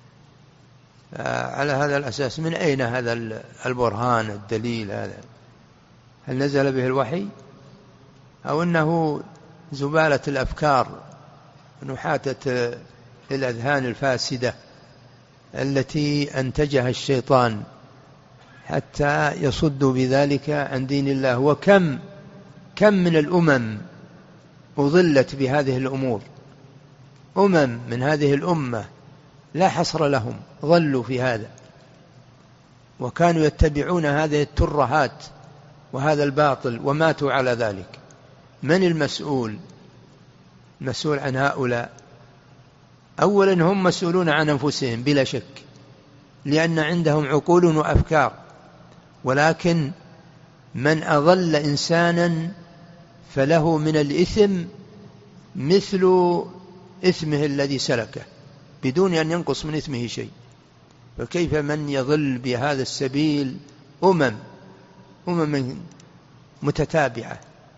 على هذا الأساس من أين هذا البرهان الدليل هذا؟ هل نزل به الوحي أو أنه زبالة الأفكار نحاتة الأذهان الفاسدة التي أنتجها الشيطان حتى يصدوا بذلك عن دين الله؟ وكم كم من الأمم أضلت بهذه الأمور، أمم من هذه الأمة لا حصر لهم ظلوا في هذا، وكانوا يتبعون هذه الترهات وهذا الباطل وماتوا على ذلك. من المسؤول؟ مسؤول عن هؤلاء أولا هم مسؤولون عن أنفسهم بلا شك، لأن عندهم عقول وأفكار، ولكن من أضل إنسانا فله من الإثم مثل إثمه الذي سلكه بدون أن ينقص من إثمه شيء. فكيف من يضل بهذا السبيل أمم أمم متتابعة،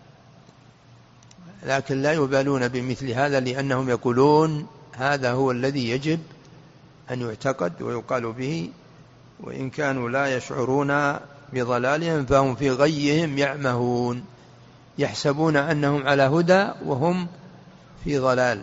لكن لا يبالون بمثل هذا، لأنهم يقولون هذا هو الذي يجب أن يعتقد ويقال به، وإن كانوا لا يشعرون بضلالهم فهم في غيهم يعمهون، يحسبون أنهم على هدى وهم في ضلال.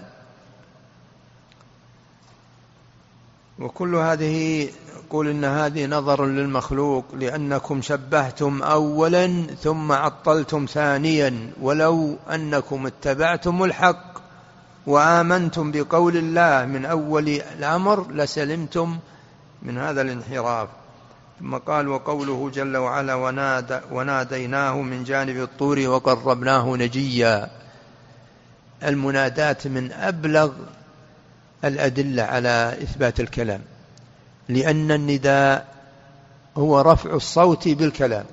وكل هذه يقول إن هذه نظر للمخلوق، لأنكم شبهتم أولا ثم عطلتم ثانيا، ولو أنكم اتبعتم الحق وآمنتم بقول الله من أول الأمر لسلمتم من هذا الانحراف. ثم قال وقوله جل وعلا ونادى وناديناه من جانب الطور وقربناه نجيا. المنادات من أبلغ الأدلة على إثبات الكلام، لأن النداء هو رفع الصوت بالكلام،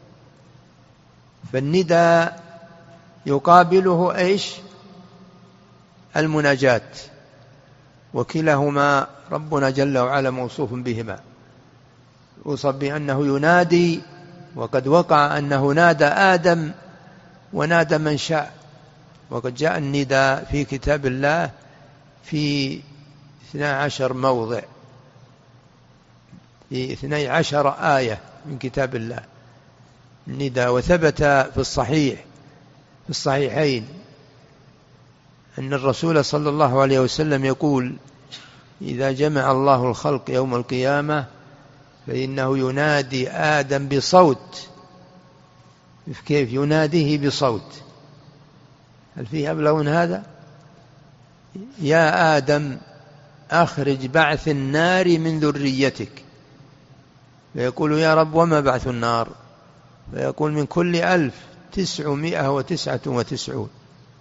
فالنداء يقابله إيش؟ المناجات، وكلاهما ربنا جل وعلا موصوف بهما، وصف بأنه ينادي، وقد وقع أنه نادى آدم ونادى من شاء، وقد جاء النداء في كتاب الله في اثني عشر موضع، في اثني عشر آية من كتاب الله النداء. وثبت في الصحيح في الصحيحين أن الرسول صلى الله عليه وسلم يقول إذا جمع الله الخلق يوم القيامة فإنه ينادي آدم بصوت. كيف يناديه بصوت؟ هل فيه أبلغ من هذا؟ يا آدم أخرج بعث النار من ذريتك، فيقول يا رب وما بعث النار؟ فيقول من كل ألف تسعمائة وتسعة وتسعون.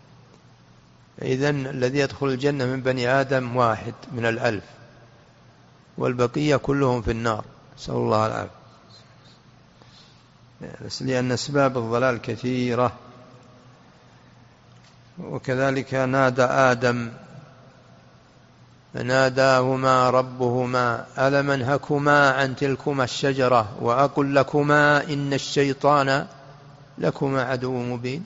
إذن الذي يدخل الجنة من بني آدم واحد من الألف، والبقية كلهم في النار، نسأل الله العافية. بس لأن أسباب الضلال كثيرة. وكذلك نادى آدم فناداهما ربهما ألم أنهكما عن تلكما الشجرة وأقل لكما إن الشيطان لكما عدو مبين.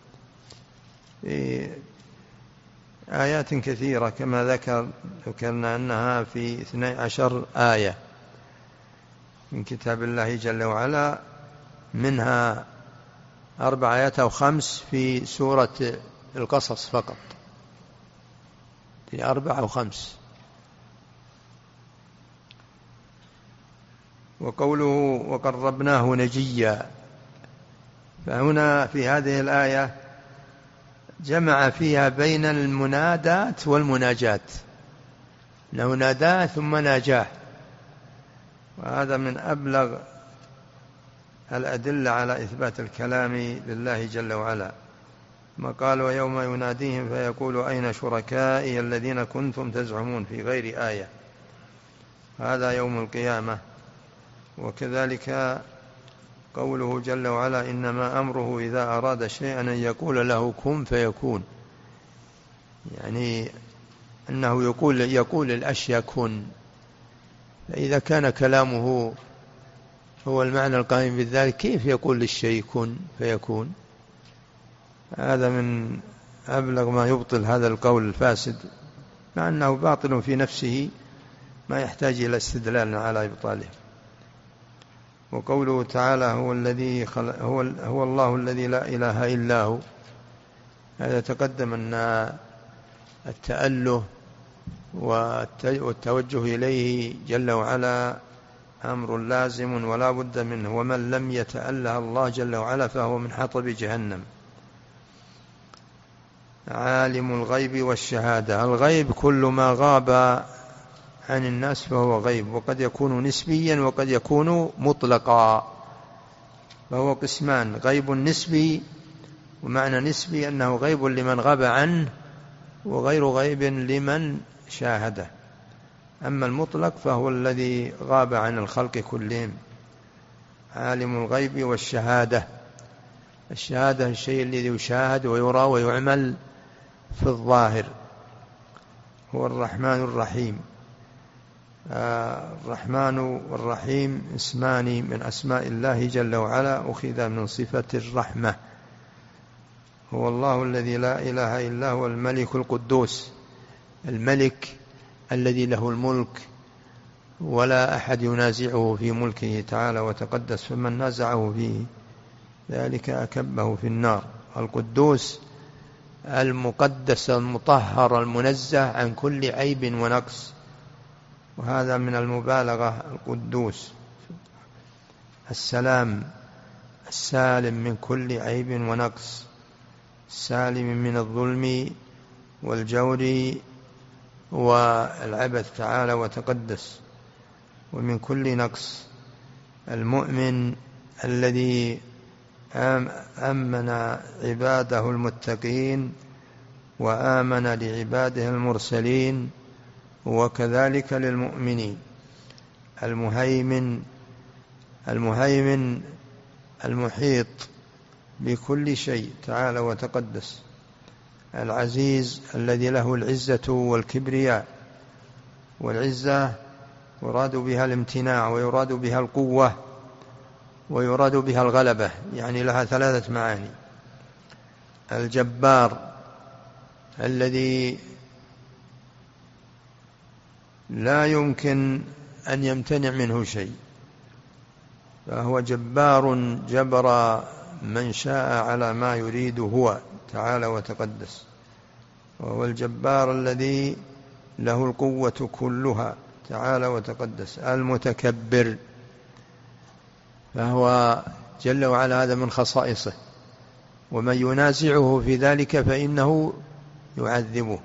آيات كثيرة كما ذكر ذكرنا أنها في اثني عشر آية من كتاب الله جل وعلا، منها أربع آيات أو خمس في سورة القصص فقط، في أربع أو خمس. وقوله وقربناه نجيا، فهنا في هذه الآية جمع فيها بين المنادات والمناجات، أنه ناداه ثم ناجاه، وهذا من أبلغ الأدلة على إثبات الكلام لله جل وعلا. ما قال ويوم يناديهم فيقول أين شركائي الذين كنتم تزعمون في غير آية، هذا يوم القيامة. وكذلك قوله جل وعلا إنما أمره إذا أراد شيئا أن يقول له كن فيكون، يعني أنه يقول, يقول الأشياء كن، فإذا كان كلامه هو المعنى القائم بالذات كيف يقول للشيء كن فيكون؟ هذا من أبلغ ما يبطل هذا القول الفاسد، مع أنه باطل في نفسه ما يحتاج إلى استدلال على إبطاله. وقوله تعالى هو الذي خلق هو, هو الله الذي لا إله إلا هو، هذا تقدم أن التأله والتوجه إليه جل وعلا أمر لازم ولا بد منه، ومن لم يتأله الله جل وعلا فهو من حطب جهنم. عالم الغيب والشهادة، الغيب كل ما غاب عن الناس فهو غيب، وقد يكون نسبيا وقد يكون مطلقا، فهو قسمان: غيب نسبي، ومعنى نسبي أنه غيب لمن غاب عنه وغير غيب لمن شاهده. أما المطلق فهو الذي غاب عن الخلق كلهم. عالم الغيب والشهادة، الشهادة الشيء الذي يشاهد ويرى ويعمل في الظاهر. هو الرحمن الرحيم. آه الرحمن والرحيم اسمان من أسماء الله جل وعلا، أخذ من صفة الرحمة. هو الله الذي لا إله إلا هو الملك القدوس، الملك الذي له الملك ولا أحد ينازعه في ملكه تعالى وتقدس، فمن نازعه فيه ذلك أكبه في النار. القدوس المقدس المطهر المنزه عن كل عيب ونقص، وهذا من المبالغة. القدوس. السلام السالم من كل عيب ونقص، السالم من الظلم والجور والعبث تعالى وتقدس ومن كل نقص. المؤمن الذي أمن عباده المتقين وآمن لعباده المرسلين، وكذلك للمؤمنين. المهيمن المهيمن المحيط بكل شيء تعالى وتقدس. العزيز الذي له العزة والكبرياء، والعزة يراد بها الامتناع ويراد بها القوة ويراد بها الغلبة، يعني لها ثلاثة معاني. الجبار الذي لا يمكن أن يمتنع منه شيء، فهو جبار جبر من شاء على ما يريد هو تعالى وتقدس. وهو الجبار الذي له القوة كلها تعالى وتقدس. المتكبر، فهو جل وعلا هذا من خصائصه، ومن ينازعه في ذلك فإنه يعذبه.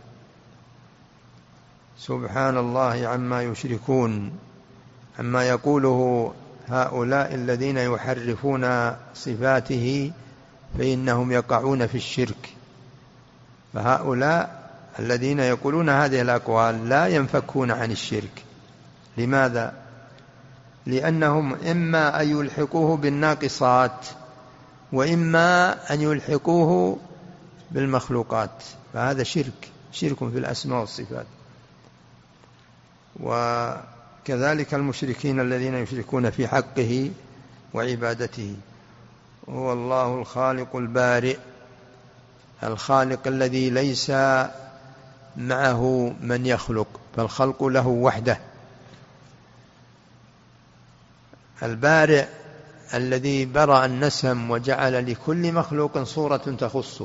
سبحان الله عما يشركون، عما يقوله هؤلاء الذين يحرفون صفاته فإنهم يقعون في الشرك. فهؤلاء الذين يقولون هذه الأقوال لا ينفكون عن الشرك. لماذا؟ لأنهم إما أن يلحقوه بالناقصات وإما أن يلحقوه بالمخلوقات، فهذا شرك، شرك في الأسماء والصفات. وكذلك المشركين الذين يشركون في حقه وعبادته. هو الله الخالق البارئ، الخالق الذي ليس معه من يخلق، فالخلق له وحده. البارئ الذي برأ النسم وجعل لكل مخلوق صورة تخصه،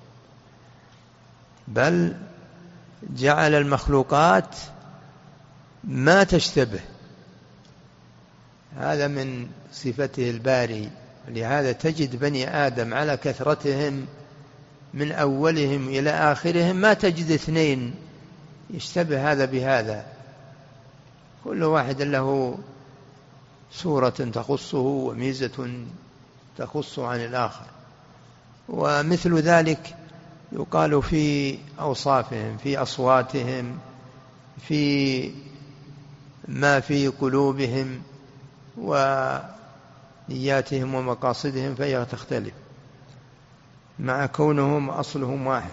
بل جعل المخلوقات ما تشتبه. هذا من صفته الباري. لهذا تجد بني آدم على كثرتهم من أولهم إلى آخرهم ما تجد اثنين يشتبه هذا بهذا، كل واحد له صورة تخصه وميزة تخصه عن الآخر. ومثل ذلك يقال في أوصافهم، في أصواتهم، في ما في قلوبهم ونياتهم ومقاصدهم، فهي تختلف مع كونهم أصلهم واحد.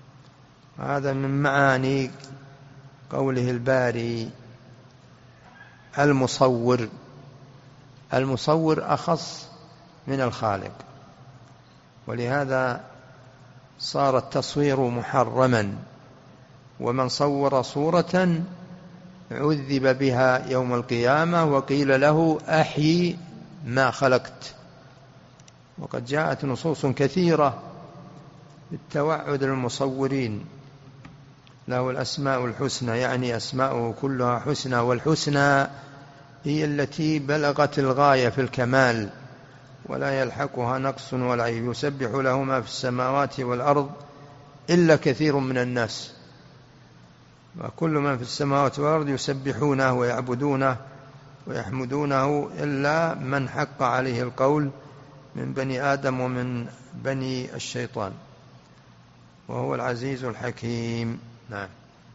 هذا من معاني قوله الباري. المصور. المصور أخص من الخالق، ولهذا صار التصوير محرما، ومن صور صورة عذب بها يوم القيامة وقيل له أحيي ما خلقت. وقد جاءت نصوص كثيرة بالتوعد للمصورين. له الأسماء الحسنى، يعني أسماؤه كلها حسنى، والحسنى هي التي بلغت الغاية في الكمال ولا يلحقها نقص ولا عيب. يسبح له ما في السماوات والأرض إلا كثير من الناس، وكل من في السماوات والأرض يسبحونه ويعبدونه ويحمدونه إلا من حق عليه القول من بني آدم ومن بني الشيطان، وهو العزيز الحكيم. نعم.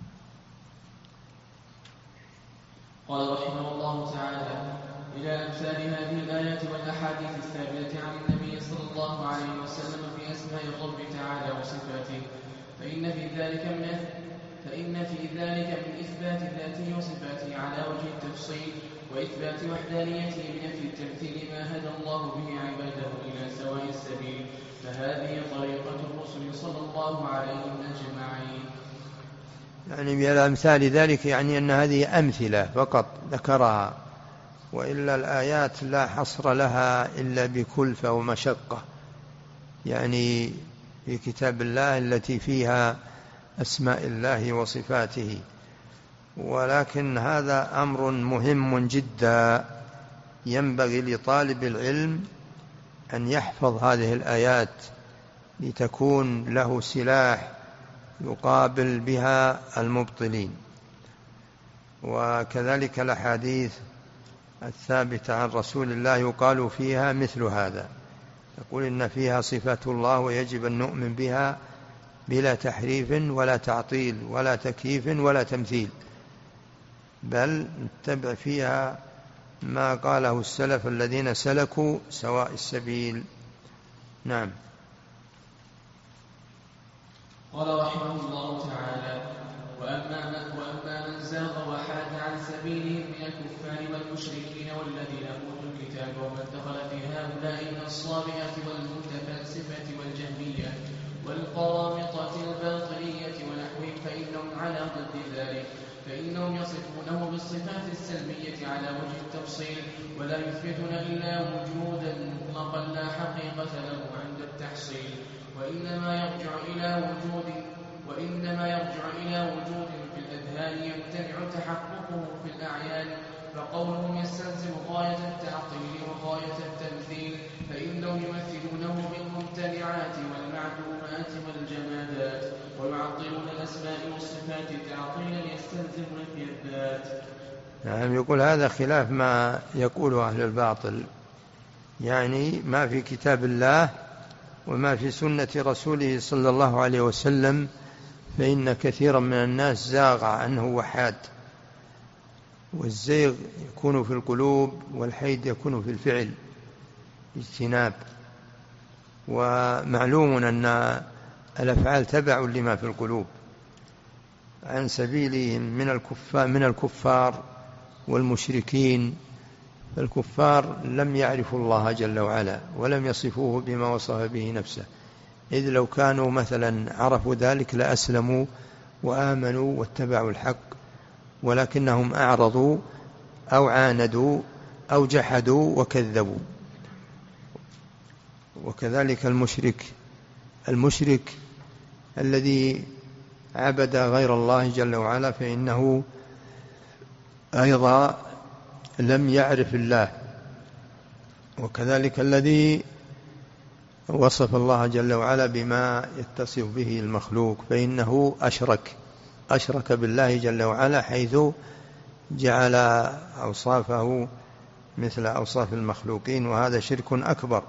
قال رحمه الله تعالى: إلى أمثال هذه الآيات والأحاديث الثابتة عن النبي صلى الله عليه وسلم في أسماء الرب تعالى وصفاته، فإن في ذلك من فإن في ذلك من إثبات ذاته وصفاته على وجه التفصيل، وإثبات وحدانيته بنفي التمثيل ما هدى الله به عباده إلى سواء السبيل، فهذه طريقة الرسل صلى الله عليهم أجمعين. يعني من أمثال ذلك يعني أن هذه أمثلة فقط ذكرها، وإلا الآيات لا حصر لها إلا بكلفة ومشقة، يعني في كتاب الله التي فيها أسماء الله وصفاته. ولكن هذا أمر مهم جدا، ينبغي لطالب العلم أن يحفظ هذه الآيات لتكون له سلاح يقابل بها المبطلين. وكذلك الأحاديث الثابتة عن رسول الله يقال فيها مثل هذا، يقول إن فيها صفات الله ويجب أن نؤمن بها بلا تحريف ولا تعطيل ولا تكييف ولا تمثيل، بل نتبع فيها ما قاله السلف الذين سلكوا سواء السبيل. نعم. قال رحمه الله تعالى: وأما من, وأما من زاغ وحاد عن سبيلهم من الكفار والمشركين والذين أوتوا الكتاب ومن دخل في هؤلاء من الصابئة والمتفلسفة والجهمية والقرامطة الباطنية ونحوهم فإنهم على ضد ذلك، فإنهم يصفونه بالصفات السلبية على وجه التفصيل، ولا يثبتون إلا وجودا مطلقا لا حقيقة له عند التحصيل، وإنما يرجع إلى وجود وإنما يرجع إلى وجود في الأذهان يمتنع تحققه في الأعيان، فقولهم يستلزم غاية التعطيل وغاية التمثيل، فإنهم يمثلونه بالممتنعات والمعدومات والجمادات، ويعطلون الأسماء والصفات تعطيلا يستلزم نفي الذات. نعم. يقول هذا خلاف ما يقوله أهل الباطل، يعني ما في كتاب الله وما في سنة رسوله صلى الله عليه وسلم، فإن كثيرا من الناس زاغ عنه وحاد، والزيغ يكون في القلوب والحيد يكون في الفعل اجتناب. ومعلوم أن الأفعال تبع لما في القلوب. عن سبيلهم من الكفار, من الكفار والمشركين، الكفار لم يعرفوا الله جل وعلا ولم يصفوه بما وصف به نفسه، إذ لو كانوا مثلا عرفوا ذلك لأسلموا وآمنوا واتبعوا الحق، ولكنهم أعرضوا أو عاندوا أو جحدوا وكذبوا. وكذلك المشرك المشرك الذي عبد غير الله جل وعلا فإنه أيضا لم يعرف الله. وكذلك الذي وصف الله جل وعلا بما يتصف به المخلوق فإنه أشرك أشرك بالله جل وعلا، حيث جعل أوصافه مثل أوصاف المخلوقين، وهذا شرك أكبر.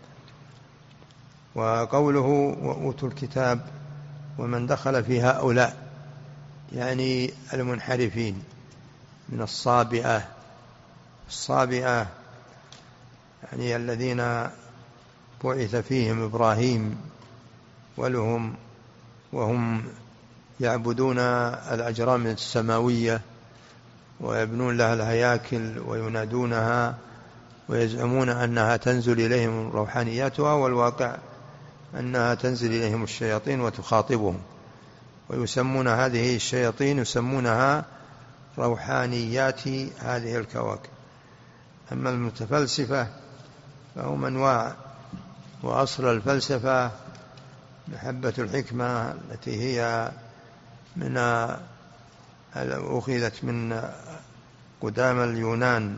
وقوله وأوتوا الكتاب ومن دخل في هؤلاء يعني المنحرفين من الصابئة الصابئة يعني الذين بعث فيهم إبراهيم ولهم وهم يعبدون الأجرام السماوية ويبنون لها الهياكل وينادونها ويزعمون أنها تنزل إليهم روحانياتها، والواقع أنها تنزل إليهم الشياطين وتخاطبهم، ويسمون هذه الشياطين يسمونها روحانيات هذه الكواكب. أما المتفلسفة فهم أنواع، وأصل الفلسفة محبة الحكمة التي هي من أخذت من قدام اليونان.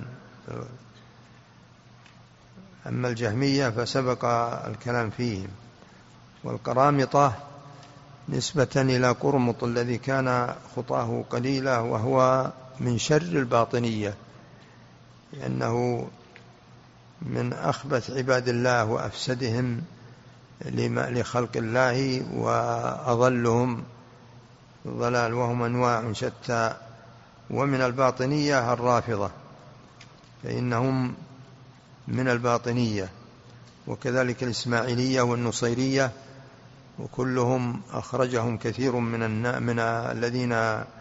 أما الجهمية فسبق الكلام فيهم. والقرامطة نسبة إلى قرمط الذي كان خطاه قليلة، وهو من شر الباطنية، لأنه من أخبث عباد الله وأفسدهم لخلق الله وأضلهم الضلال، وهم أنواع شتى. ومن الباطنية الرافضة، فإنهم من الباطنية، وكذلك الإسماعيلية والنصيرية، وكلهم أخرجهم كثير من النا من الذين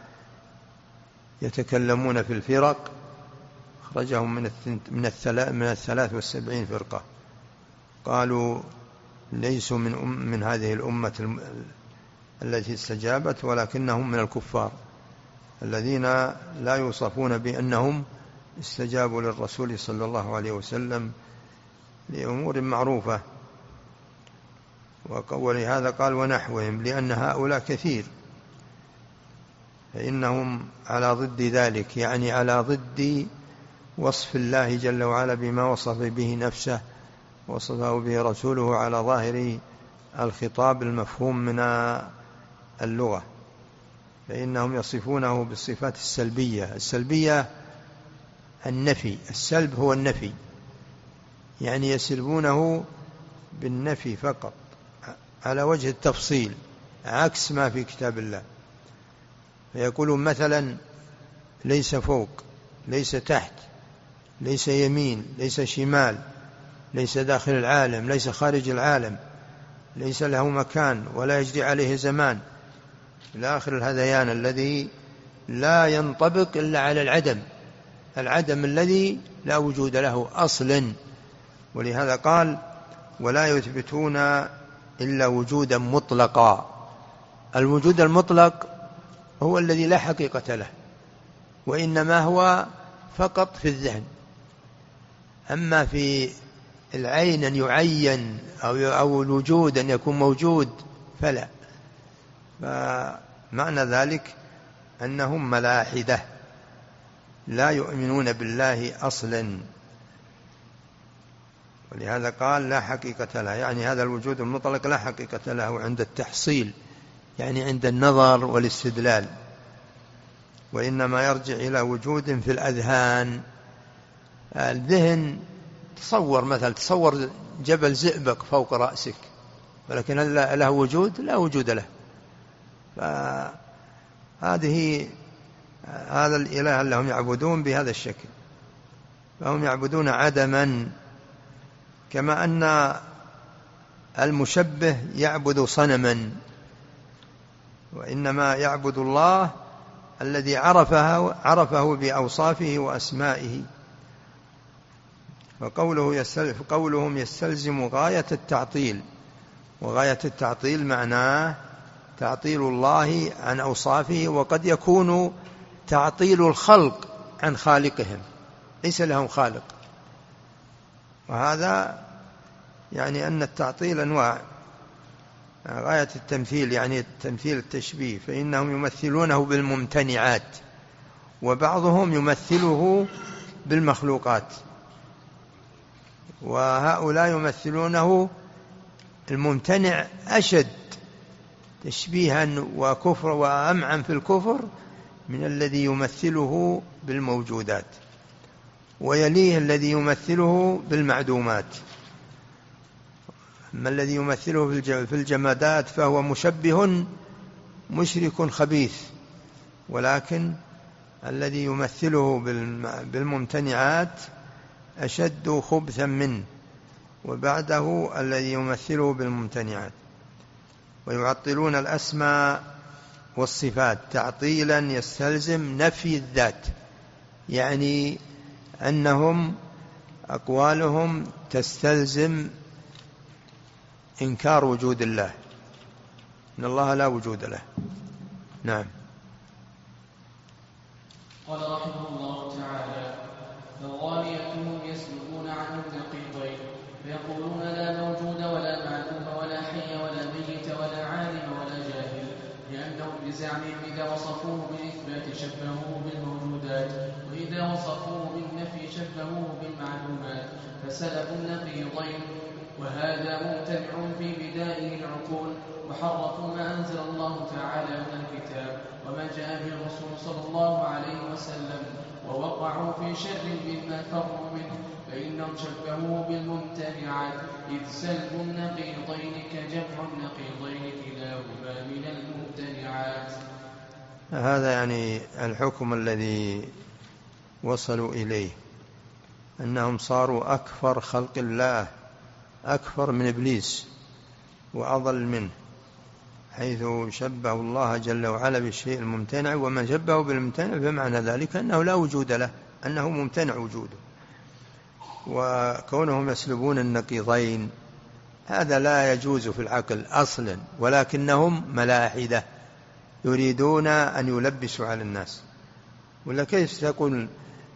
يتكلمون في الفرق، أخرجهم من من الثلاث من الثلاث والسبعين فرقة، قالوا ليسوا من أم من هذه الأمة التي استجابت، ولكنهم من الكفار الذين لا يوصفون بأنهم استجابوا للرسول صلى الله عليه وسلم لأمور معروفة. ولهذا قال ونحوهم، لأن هؤلاء كثير، فإنهم على ضد ذلك، يعني على ضد وصف الله جل وعلا بما وصف به نفسه وصفه به رسوله على ظاهر الخطاب المفهوم من اللغة، فإنهم يصفونه بالصفات السلبية. السلبية النفي، السلب هو النفي، يعني يسلبونه بالنفي فقط على وجه التفصيل، عكس ما في كتاب الله. فيقولون مثلا ليس فوق، ليس تحت، ليس يمين، ليس شمال، ليس داخل العالم، ليس خارج العالم، ليس له مكان ولا يجري عليه زمان، إلى آخر الهذيان الذي لا ينطبق إلا على العدم، العدم الذي لا وجود له أصلا. ولهذا قال ولا يثبتون إلا وجودا مطلقا. الوجود المطلق هو الذي لا حقيقة له، وإنما هو فقط في الذهن. أما في العين أن يعين أو الوجود أن يكون موجود فلا. فمعنى ذلك أنهم ملاحدة لا يؤمنون بالله أصلا، ولهذا قال لا حقيقة له، يعني هذا الوجود المطلق لا حقيقة له عند التحصيل، يعني عند النظر والاستدلال، وإنما يرجع إلى وجود في الأذهان. الذهن تصور مثلا، تصور جبل زئبق فوق رأسك، ولكن هل له وجود؟ لا وجود له. فهذه هذا الإله اللي هم يعبدون بهذا الشكل، فهم يعبدون عدما، كما أن المشبه يعبد صنما، وإنما يعبد الله الذي عرفه, عرفه بأوصافه وأسمائه. وقوله يستلزم قولهم يستلزم غاية التعطيل، وغاية التعطيل معناه تعطيل الله عن أوصافه، وقد يكون تعطيل الخلق عن خالقهم، ليس لهم خالق. وهذا يعني أن التعطيل أنواع. غاية التمثيل يعني تمثيل التشبيه، فإنهم يمثلونه بالممتنعات، وبعضهم يمثله بالمخلوقات، وهؤلاء يمثلونه الممتنع أشد تشبيها وكفر وأمعن في الكفر من الذي يمثله بالموجودات، ويليه الذي يمثله بالمعدومات. أما الذي يمثله في الجمادات فهو مشبه مشرك خبيث، ولكن الذي يمثله بالممتنعات أشد خبثا منه، وبعده الذي يمثله بالممتنعات. ويعطلون الأسماء والصفات تعطيلا يستلزم نفي الذات، يعني أنهم أقوالهم تستلزم إنكار وجود الله، إن الله لا وجود له. نعم. قال رحمه الله تعالى: فغاليتهم يسلكون عنه النقيضين، فيقولون لا موجود ولا معدوم ولا حي ولا ميت ولا عالم ولا جاهل، لأنهم بزعمهم إذا وصفوه بالإثبات شبهوه بالموجودات، وإذا وصفوه بالنفي شبهوه بالمعلومات، فسلبوا النقيضين، وهذا ممتنع في بدائه العقول، وحرفوا ما أنزل الله تعالى من الكتاب وما جاء به الرسول صلى الله عليه وسلم، ووقعوا في شر مما فروا منه، فإنهم شبهوه بالممتنعات، إذ سلب النقيضين كجمع النقيضين كلاهما من الممتنعات. هذا يعني الحكم الذي وصلوا إليه، أنهم صاروا أكفر خلق الله، أكفر من إبليس وأضل منه، حيث شبهوا الله جل وعلا بالشيء الممتنع، ومن شبهه بالممتنع فمعنى ذلك أنه لا وجود له، أنه ممتنع وجوده. وكونهم يسلبون النقيضين هذا لا يجوز في العقل أصلا، ولكنهم ملاحدة يريدون أن يلبسوا على الناس. ولا كيف تقول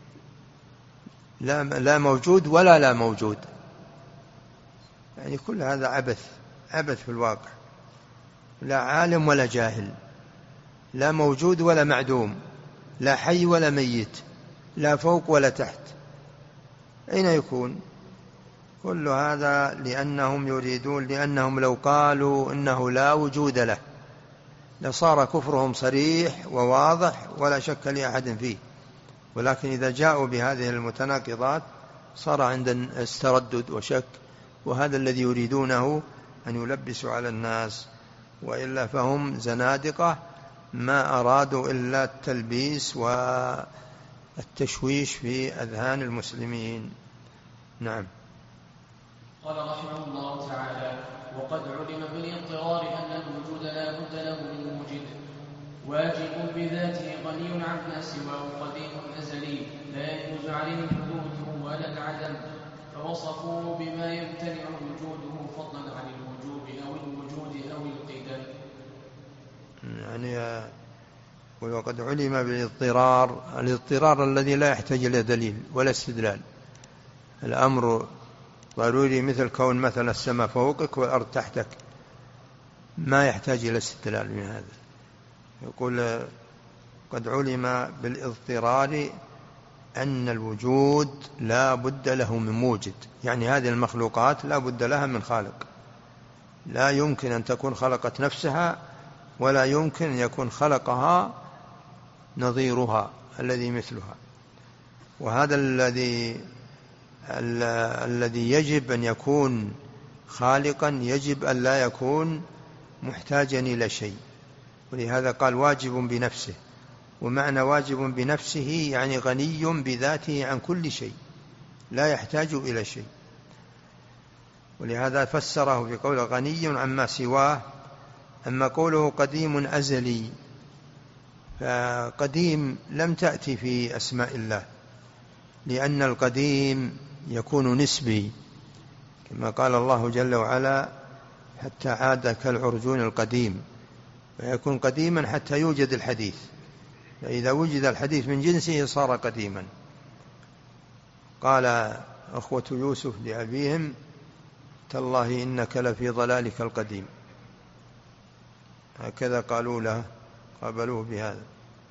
لا, لا موجود ولا لا موجود؟ يعني كل هذا عبث، عبث في الواقع. لا عالم ولا جاهل، لا موجود ولا معدوم، لا حي ولا ميت، لا فوق ولا تحت، أين يكون؟ كل هذا لأنهم يريدون، لأنهم لو قالوا إنه لا وجود له لصار كفرهم صريح وواضح ولا شك لأحد فيه، ولكن إذا جاءوا بهذه المتناقضات صار عندنا استردد وشك، وهذا الذي يريدونه أن يلبسوا على الناس، وإلا فهم زنادقة ما أرادوا إلا التلبيس والتشويش في أذهان المسلمين. نعم. قال رحمه الله تعالى: وقد علم بالاضطرار أن الوجود لا بد له من موجد، واجب بذاته غني عما سواه قديم أزلي، لا يجوز عليه الحدوث ولا العدم، فوصفوه بما يمتنع وجوده فضلا عن الوجوب أو الوجود أو القدم. يعني وقد علم بالاضطرار، الاضطرار الذي لا يحتاج إلى دليل ولا استدلال، الأمر ضروري، مثل كون مثلا السماء فوقك والأرض تحتك، ما يحتاج إلى استدلال من هذا. يقول قد علم بالاضطرار أن الوجود لا بد له من موجد، يعني هذه المخلوقات لا بد لها من خالق، لا يمكن أن تكون خلقت نفسها، ولا يمكن أن يكون خلقها نظيرها الذي مثلها. وهذا الذي الذي يجب أن يكون خالقا يجب أن لا يكون محتاجا إلى شيء، ولهذا قال واجب بنفسه، ومعنى واجب بنفسه يعني غني بذاته عن كل شيء، لا يحتاج إلى شيء. ولهذا فسره بقوله غني عما سواه. أما قوله قديم أزلي، فقديم لم تأتي في أسماء الله، لأن القديم يكون نسبي، كما قال الله جل وعلا حتى عاد كالعرجون القديم، فيكون قديما حتى يوجد الحديث، فإذا وجد الحديث من جنسه صار قديما. قال أخوة يوسف لأبيهم تالله إنك لفي ضلالك القديم، هكذا قالوا له، قابلوه بهذا.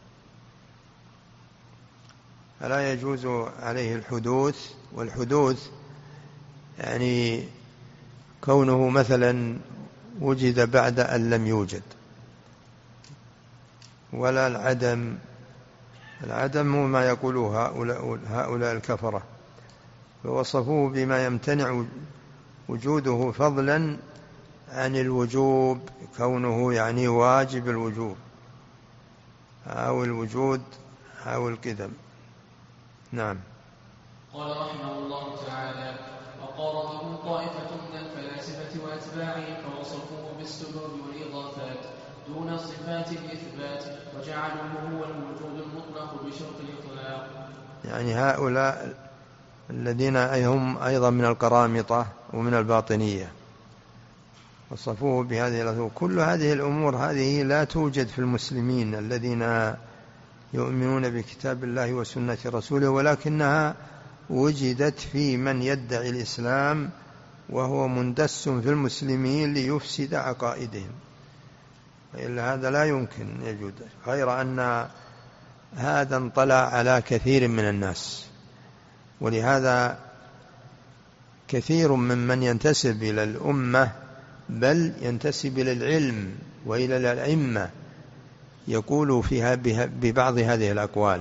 فلا يجوز عليه الحدوث، والحدوث يعني كونه مثلا وجد بعد أن لم يوجد، ولا العدم. العدم هو ما يقوله هؤلاء, هؤلاء الكفرة، فوصفوه بما يمتنع وجوده فضلا عن الوجوب، كونه يعني واجب الوجوب أو الوجود أو القدم. نعم. قال رحمه الله تعالى: وقارضهم طائفة من الفلاسفة وأتباعهم فوصفوه بالسلوب والإضافات دون صفات الإثبات، وجعلوه هو الوجود المطلق بشرط الإطلاق، يعني هؤلاء الذين هم أيضا من القرامطة ومن الباطنية، وصفوه بهذه الأمور. كل هذه الأمور هذه لا توجد في المسلمين الذين يؤمنون بكتاب الله وسنة رسوله، ولكنها وجدت في من يدعي الإسلام وهو مندس في المسلمين ليفسد عقائدهم، وإلا هذا لا يمكن يجوز، غير أن هذا انطلع على كثير من الناس. ولهذا كثير ممن ينتسب إلى الأمة بل ينتسب إلى العلم وإلى الأئمة يقول فيها ببعض هذه الأقوال،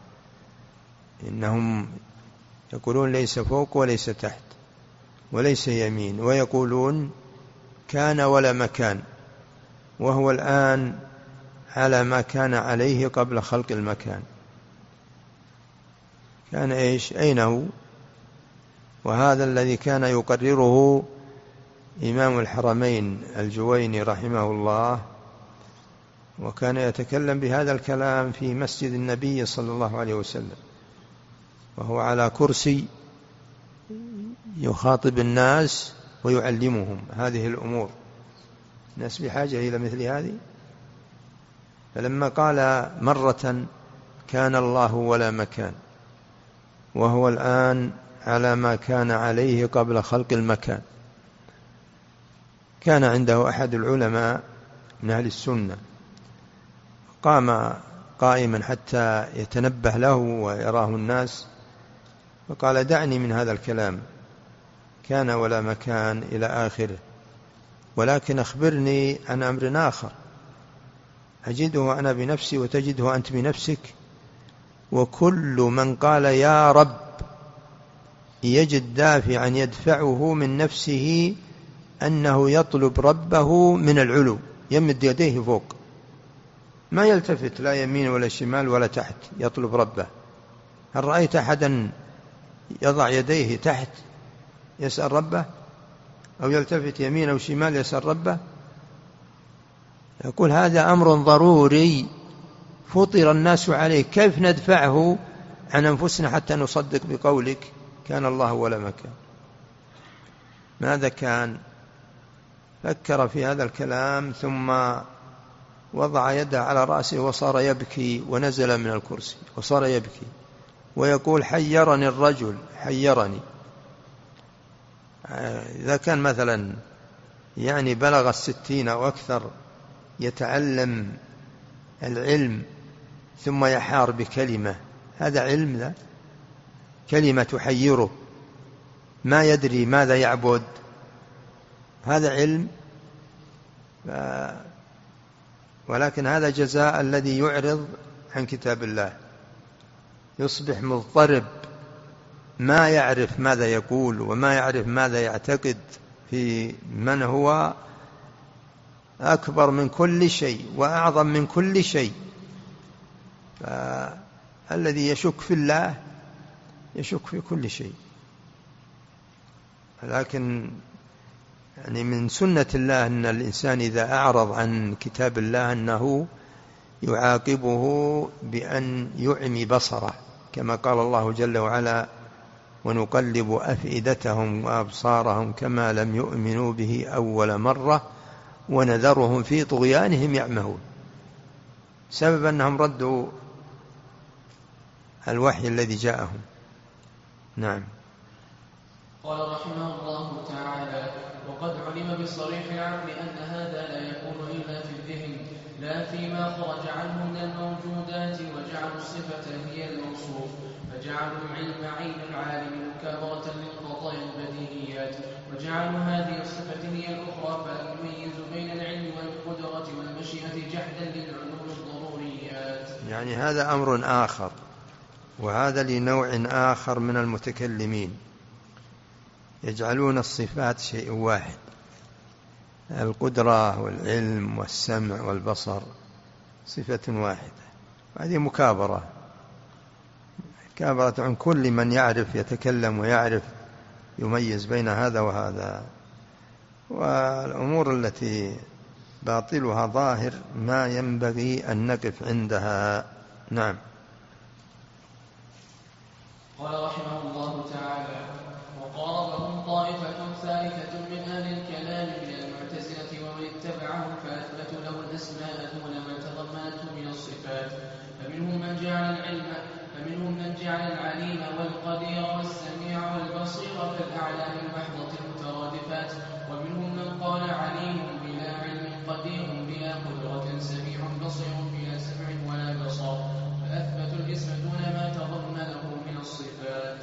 إنهم يقولون ليس فوق وليس تحت وليس يمين، ويقولون كان ولا مكان، وهو الآن على ما كان عليه قبل خلق المكان. كان إيش؟ أين هو؟ وهذا الذي كان يقرره إمام الحرمين الجويني رحمه الله، وكان يتكلم بهذا الكلام في مسجد النبي صلى الله عليه وسلم وهو على كرسي يخاطب الناس ويعلمهم هذه الأمور. الناس بحاجة إلى مثل هذه. فلما قال مرة كان الله ولا مكان وهو الآن على ما كان عليه قبل خلق المكان، كان عنده أحد العلماء من أهل السنة قام قائما حتى يتنبه له ويراه الناس، فقال دعني من هذا الكلام كان ولا مكان إلى آخره، ولكن أخبرني عن أمر آخر أجده أنا بنفسي وتجده أنت بنفسك، وكل من قال يا رب يجد دافعا يدفعه من نفسه أنه يطلب ربه من العلو، يمد يديه فوق، ما يلتفت لا يمين ولا شمال ولا تحت، يطلب ربه. هل رأيت أحدا يضع يديه تحت يسأل ربه، أو يلتفت يمين أو شمال يسأل ربه؟ يقول هذا أمر ضروري فطر الناس عليه، كيف ندفعه عن أنفسنا حتى نصدق بقولك كان الله ولا مكان؟ ماذا كان؟ فكر في هذا الكلام ثم وضع يده على رأسه وصار يبكي، ونزل من الكرسي وصار يبكي ويقول حيرني الرجل حيرني. إذا كان مثلا يعني بلغ الستين أو أكثر يتعلم العلم ثم يحار بكلمة، هذا علم؟ ذا كلمة تحيره ما يدري ماذا يعبد، هذا علم؟ ولكن هذا جزاء الذي يعرض عن كتاب الله، يصبح مضطرب ما يعرف ماذا يقول وما يعرف ماذا يعتقد في من هو أكبر من كل شيء وأعظم من كل شيء. فالذي يشك في الله يشك في كل شيء. لكن يعني من سنة الله أن الإنسان إذا أعرض عن كتاب الله أنه يعاقبه بأن يعمي بصره، كما قال الله جل وعلا ونقلب أفئدتهم وأبصارهم كما لم يؤمنوا به أول مرة ونذرهم في طغيانهم يعمهون، سبب أنهم ردوا الوحي الذي جاءهم. نعم. قال رحمه الله تعالى وقد علم بصريح العقل أن هذا لا يكون إلا في الذهن لا فيما خرج عنه من الموجودات، وجعلوا الصفة هي الموصوف، فجعلوا العلم عين العالم مكابرة للقضايا البديهيات، وجعلوا هذه الصفة هي الأخرى، فلم يميزوا بين العلم والقدرة والمشيئة جحدا للعلوم الضروريات. يعني هذا أمر آخر، وهذا لنوع آخر من المتكلمين، يجعلون الصفات شيء واحد، القدرة والعلم والسمع والبصر صفة واحدة، هذه مكابرة مكابرة عن كل من يعرف يتكلم ويعرف يميز بين هذا وهذا. والأمور التي باطلها ظاهر ما ينبغي أن نقف عندها. نعم. قال رحمه الله تعالى: وقاربهم طائفة ثالثة من أهل الكلام من المعتزلة ومن اتبعهم فأثبتوا له الأسماء دون ما تضمنته من الصفات، فمنهم من جعل العلم فمنهم من جعل العليم والقدير والسميع والبصير كالأعلام المحضة المترادفات، ومنهم من قال عليم بلا علم قدير بلا قدرة سميع بصير بلا سمع ولا بصر، فأثبتوا الاسم دون ما تضمنه من الصفات.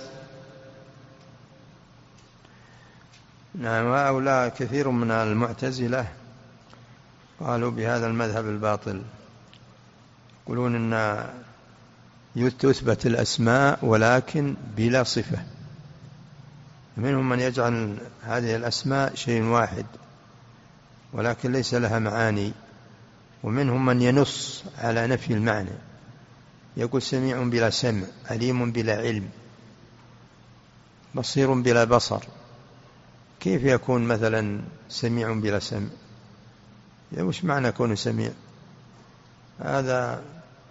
نعم. وهؤلاء كثير من المعتزلة قالوا بهذا المذهب الباطل، يقولون أن تثبت الأسماء ولكن بلا صفة. منهم من يجعل هذه الأسماء شيء واحد ولكن ليس لها معاني، ومنهم من ينص على نفي المعنى، يقول سميع بلا سمع، عليم بلا علم، بصير بلا بصر. كيف يكون مثلا سميع بلا سمع؟ وش معنى كونه سميع؟ هذا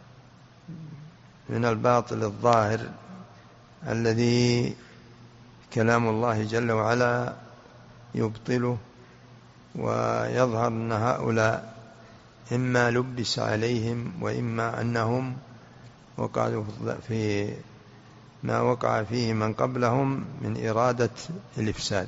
من الباطل الظاهر الذي كلام الله جل وعلا يبطله، ويظهر أن هؤلاء إما لبس عليهم وإما أنهم وقعوا في ما وقع فيه من قبلهم من إرادة الإفساد،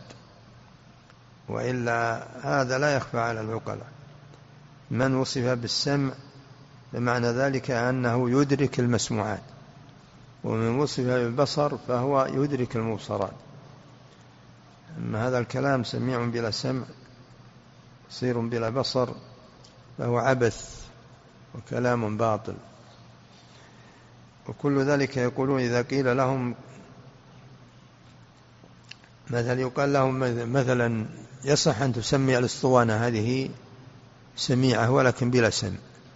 وإلا هذا لا يخفى على العقلاء. من وصف بالسمع بمعنى ذلك أنه يدرك المسموعات، ومن وصف بالبصر فهو يدرك المبصرات. أما هذا الكلام سميع بلا سمع بصير بلا بصر فهو عبث وكلام باطل. وكل ذلك يقولون إذا قيل لهم مثلا يقال لهم مثلا يصح أن تسمي الأسطوانة هذه سميعة ولكن بلا سمع،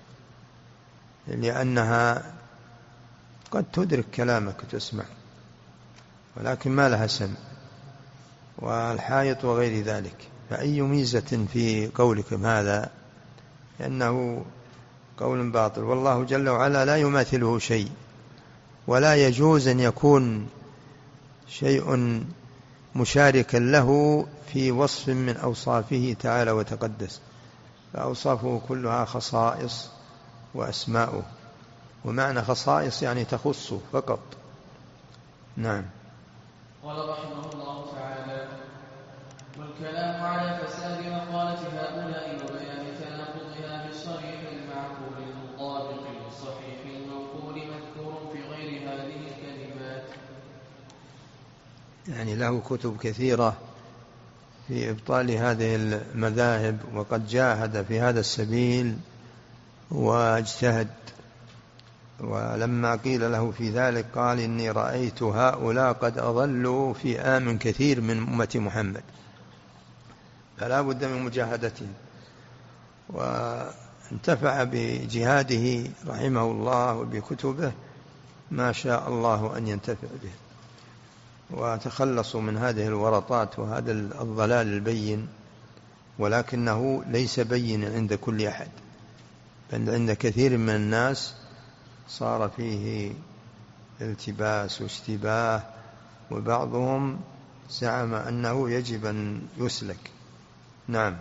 لأنها قد تدرك كلامك وتسمع ولكن ما لها سمع، والحائط وغير ذلك. فأي ميزة في قولكم هذا؟ لأنه قول باطل، والله جل وعلا لا يماثله شيء، ولا يجوز أن يكون شيء مشاركا له في وصف من أوصافه تعالى وتقدس، فأوصافه كلها خصائص وأسماؤه، ومعنى خصائص يعني تخصه فقط. نعم. قال رحمه الله تعالى: والكلام على فساد مقالة هؤلاء وبيان تناقضها بالصريح المعقول المطابق للصحيح المنقول مذكور في غير هذه الكلمات. يعني له كتب كثيرة في إبطال هذه المذاهب، وقد جاهد في هذا السبيل واجتهد، ولما قيل له في ذلك قال إني رأيت هؤلاء قد أضلوا في آمن كثير من أمة محمد، فلا بد من مجاهدته. وانتفع بجهاده رحمه الله وبكتبه ما شاء الله أن ينتفع به، وتخلصوا من هذه الورطات وهذا الضلال البين، ولكنه ليس بين عند كل أحد، بل عند كثير من الناس صار فيه التباس واشتباه، وبعضهم زعم أنه يجب أن يسلك. نعم.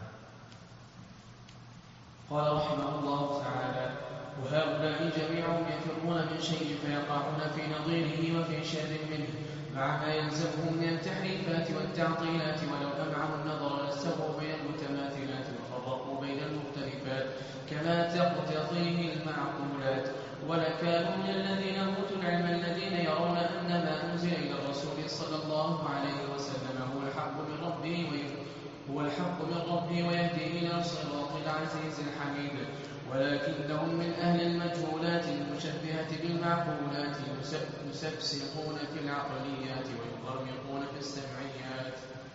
قال رحمه الله تعالى: وهؤلاء جميعهم يفرون من شيء فيقعون في نظيره وفي شر منه مع ما يلزمهم من التحريفات والتعطيلات، ولو أمعوا النظر لاستووا بين المتماثلات وفرقوا بين المختلفات كما تقتضيه المعقولات، ولكانوا من الذين أوتوا العلم الذين يرون أن ما أنزل إلى الرسول صلى الله عليه وسلم هو الحق من ربه هو الحق من ربه ويهدي إلى صراط العزيز الحميد، ولكنهم من أهل المجهولات المشبهة بالمعقولات يسفسقون في العقليات ويغرقون في السمعيات.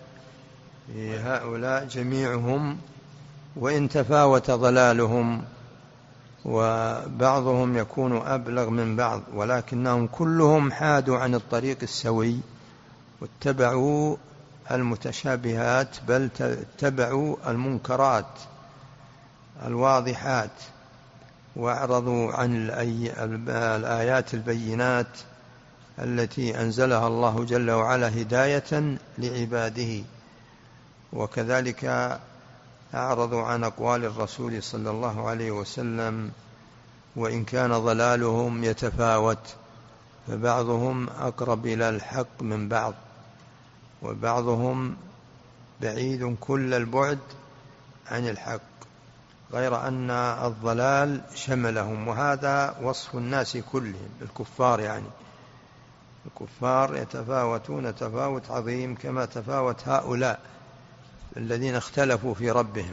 هؤلاء جميعهم وإن تفاوت ضلالهم وبعضهم يكون أبلغ من بعض، ولكنهم كلهم حادوا عن الطريق السوي واتبعوا المتشابهات، بل اتبعوا المنكرات الواضحات، واعرضوا عن الآيات البينات التي أنزلها الله جل وعلا هداية لعباده. وكذلك أعرضوا عن أقوال الرسول صلى الله عليه وسلم، وإن كان ضلالهم يتفاوت، فبعضهم أقرب إلى الحق من بعض، وبعضهم بعيد كل البعد عن الحق، غير أن الضلال شملهم. وهذا وصف الناس كلهم، الكفار يعني، الكفار يتفاوتون تفاوت عظيم كما تفاوت هؤلاء الذين اختلفوا في ربهم.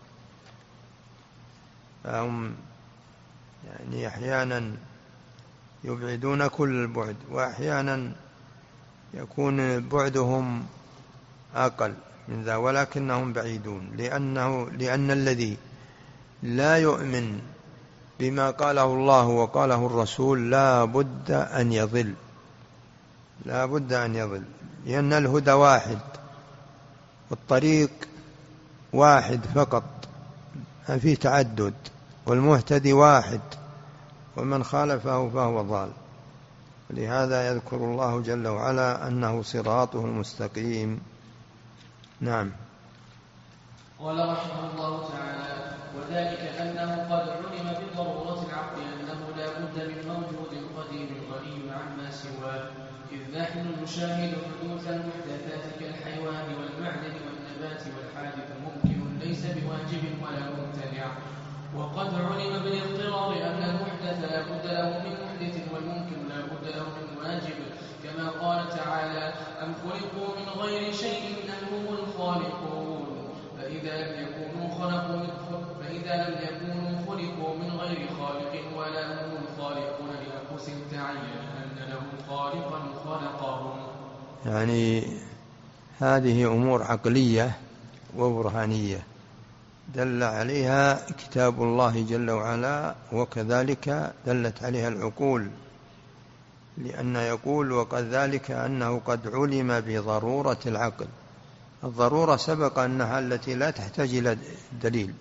فهم يعني أحيانا يبعدون كل البعد، وأحيانا يكون بعدهم أقل من ذا، ولكنهم بعيدون، لأنه لأن الذي لا يؤمن بما قاله الله وقاله الرسول لا بد أن يضل، لا بد أن يضل، لأن الهدى واحد والطريق واحد فقط، ما فيه تعدد، والمهتدي واحد، ومن خالفه فهو ضال. لهذا يذكر الله جل وعلا أنه صراطه المستقيم. نعم. قال رحمه الله تعالى: وذلك أنه قد علم بضرورة العقل أنه لا بد من موجود قديم غني عما سواه، إذ نحن نشاهد حدوث المحدثات كالحيوان والمعدن والنبات والحادث ممكن ليس بواجب ولا ممتنع. وقد علم بالاضطرار أن المحدث لا بد له من محدث والممكن لا بد له من واجب، كما قال تعالى: أم خلقوا من غير شيء أم هم الخالقون. فإذا لم يكونوا خلقوا فإذا لم يكونوا خلقوا من غير خالق ولا هم الخالقون لأنفسهم تعين أن لهم خالقا خلقهم. يعني هذه أمور عقلية وبرهانية دل عليها كتاب الله جل وعلا، وكذلك دلت عليها العقول، لأن يقول: وقد ذلك أنه قد علم بضرورة العقل. الضرورة سبق أنها التي لا تحتاج إلى دليل،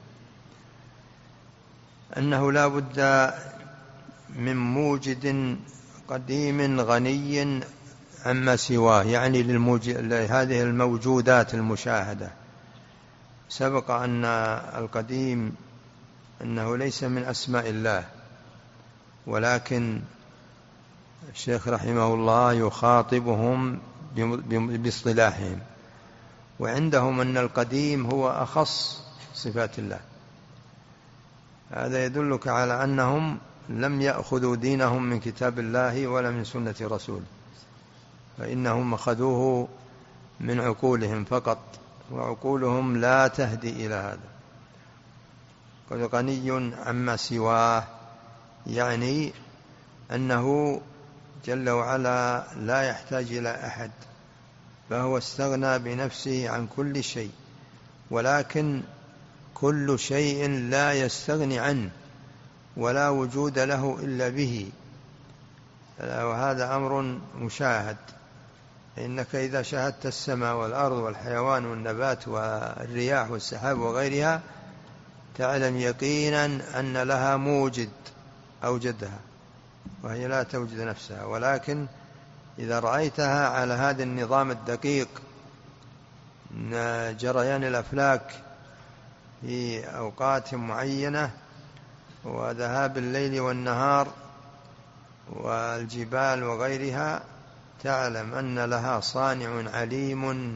أنه لا بد من موجد قديم غني عما سواه، يعني لهذه الموجودات المشاهدة. سبق أن القديم أنه ليس من أسماء الله، ولكن الشيخ رحمه الله يخاطبهم باصطلاحهم، وعندهم أن القديم هو أخص صفات الله. هذا يدلك على أنهم لم يأخذوا دينهم من كتاب الله ولا من سنة رسوله، فإنهم أخذوه من عقولهم فقط، وعقولهم لا تهدي إلى هذا. قد غني عما سواه، يعني أنه جل وعلا لا يحتاج إلى أحد، فهو استغنى بنفسه عن كل شيء، ولكن كل شيء لا يستغني عنه ولا وجود له إلا به، وهذا أمر مشاهد. إنك إذا شاهدت السماء والأرض والحيوان والنبات والرياح والسحاب وغيرها تعلم يقينا أن لها موجد أوجدها، وهي لا توجد نفسها. ولكن إذا رأيتها على هذا النظام الدقيق، جريان الأفلاك في أوقات معينة، وذهاب الليل والنهار والجبال وغيرها، تعلم أن لها صانع عليم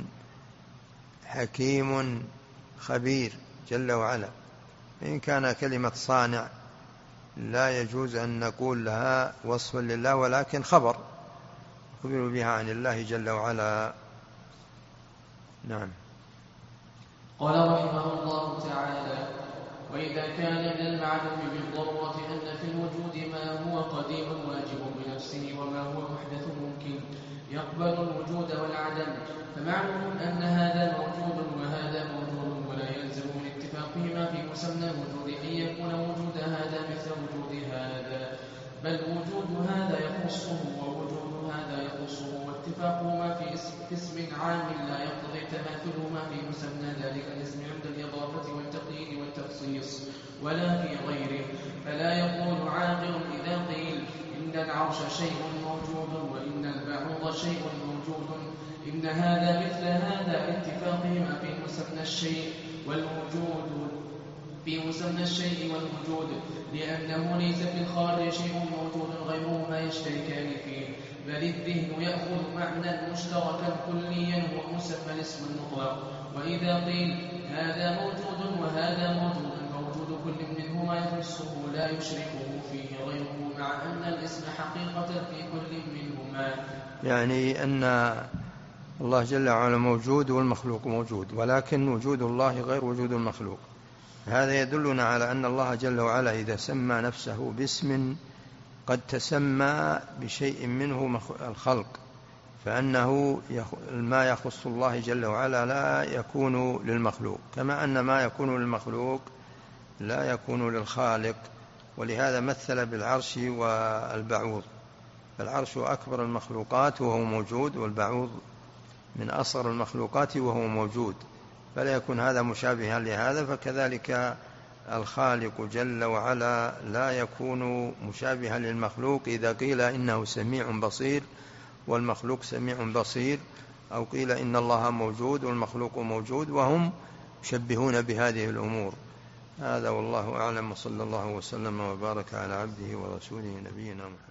حكيم خبير جل وعلا. إن كان كلمة صانع لا يجوز أن نقول لها وصف لله، ولكن خبر خبر بها عن الله جل وعلا. نعم. قال رحمه الله تعالى: وإذا كان من المعلوم بالضرورة أن في الوجود ما هو قديم واجب بنفسه وما هو محدث ممكن يقبل الوجود والعدم، فمعلوم أن هذا موجود وهذا موجود، ولا يلزم من اتفاقهما في مسمى الوجود أن يكون وجود هذا مثل وجود هذا، بل وجود هذا يخصه ووجود هذا يخصه، واتفاقهما في اسم عام لا يقتضي تماثلهما في مسمى ذلك الاسم عند الإضافة والتقييد والتخصيص ولا في غيره. فلا يقول عاقل إذا قيل إن العرش شيء موجود وإن البعوض شيء موجود. إن هذا مثل هذا باتفاقهما في مسمى الشيء والوجود في مسمى الشيء والوجود، لأنه ليس في الخارج شيء موجود غيرهما يشتركان فيه، بل الذهن يأخذ معنى مشتركا كليا هو مسمى الاسم المطلق. وإذا قيل هذا موجود وهذا موجود، موجود كل منهما يخصه لا يشركه فيه غيره، مع أن الاسم حقيقة في كل منهما. يعني أن الله جل وعلا موجود والمخلوق موجود، ولكن وجود الله غير وجود المخلوق. هذا يدلنا على أن الله جل وعلا إذا سمى نفسه باسم قد تسمى بشيء منه الخلق، فأنه ما يخص الله جل وعلا لا يكون للمخلوق، كما أن ما يكون للمخلوق لا يكون للخالق. ولهذا مثل بالعرش والبعوض. العرش أكبر المخلوقات وهو موجود، والبعوض من أصغر المخلوقات وهو موجود، فلا يكون هذا مشابها لهذا. فكذلك الخالق جل وعلا لا يكون مشابها للمخلوق إذا قيل إنه سميع بصير والمخلوق سميع بصير، أو قيل إن الله موجود والمخلوق موجود، وهم يشبهون بهذه الأمور. هذا والله أعلم، وصلى الله وسلم وبارك على عبده ورسوله نبينا محمد.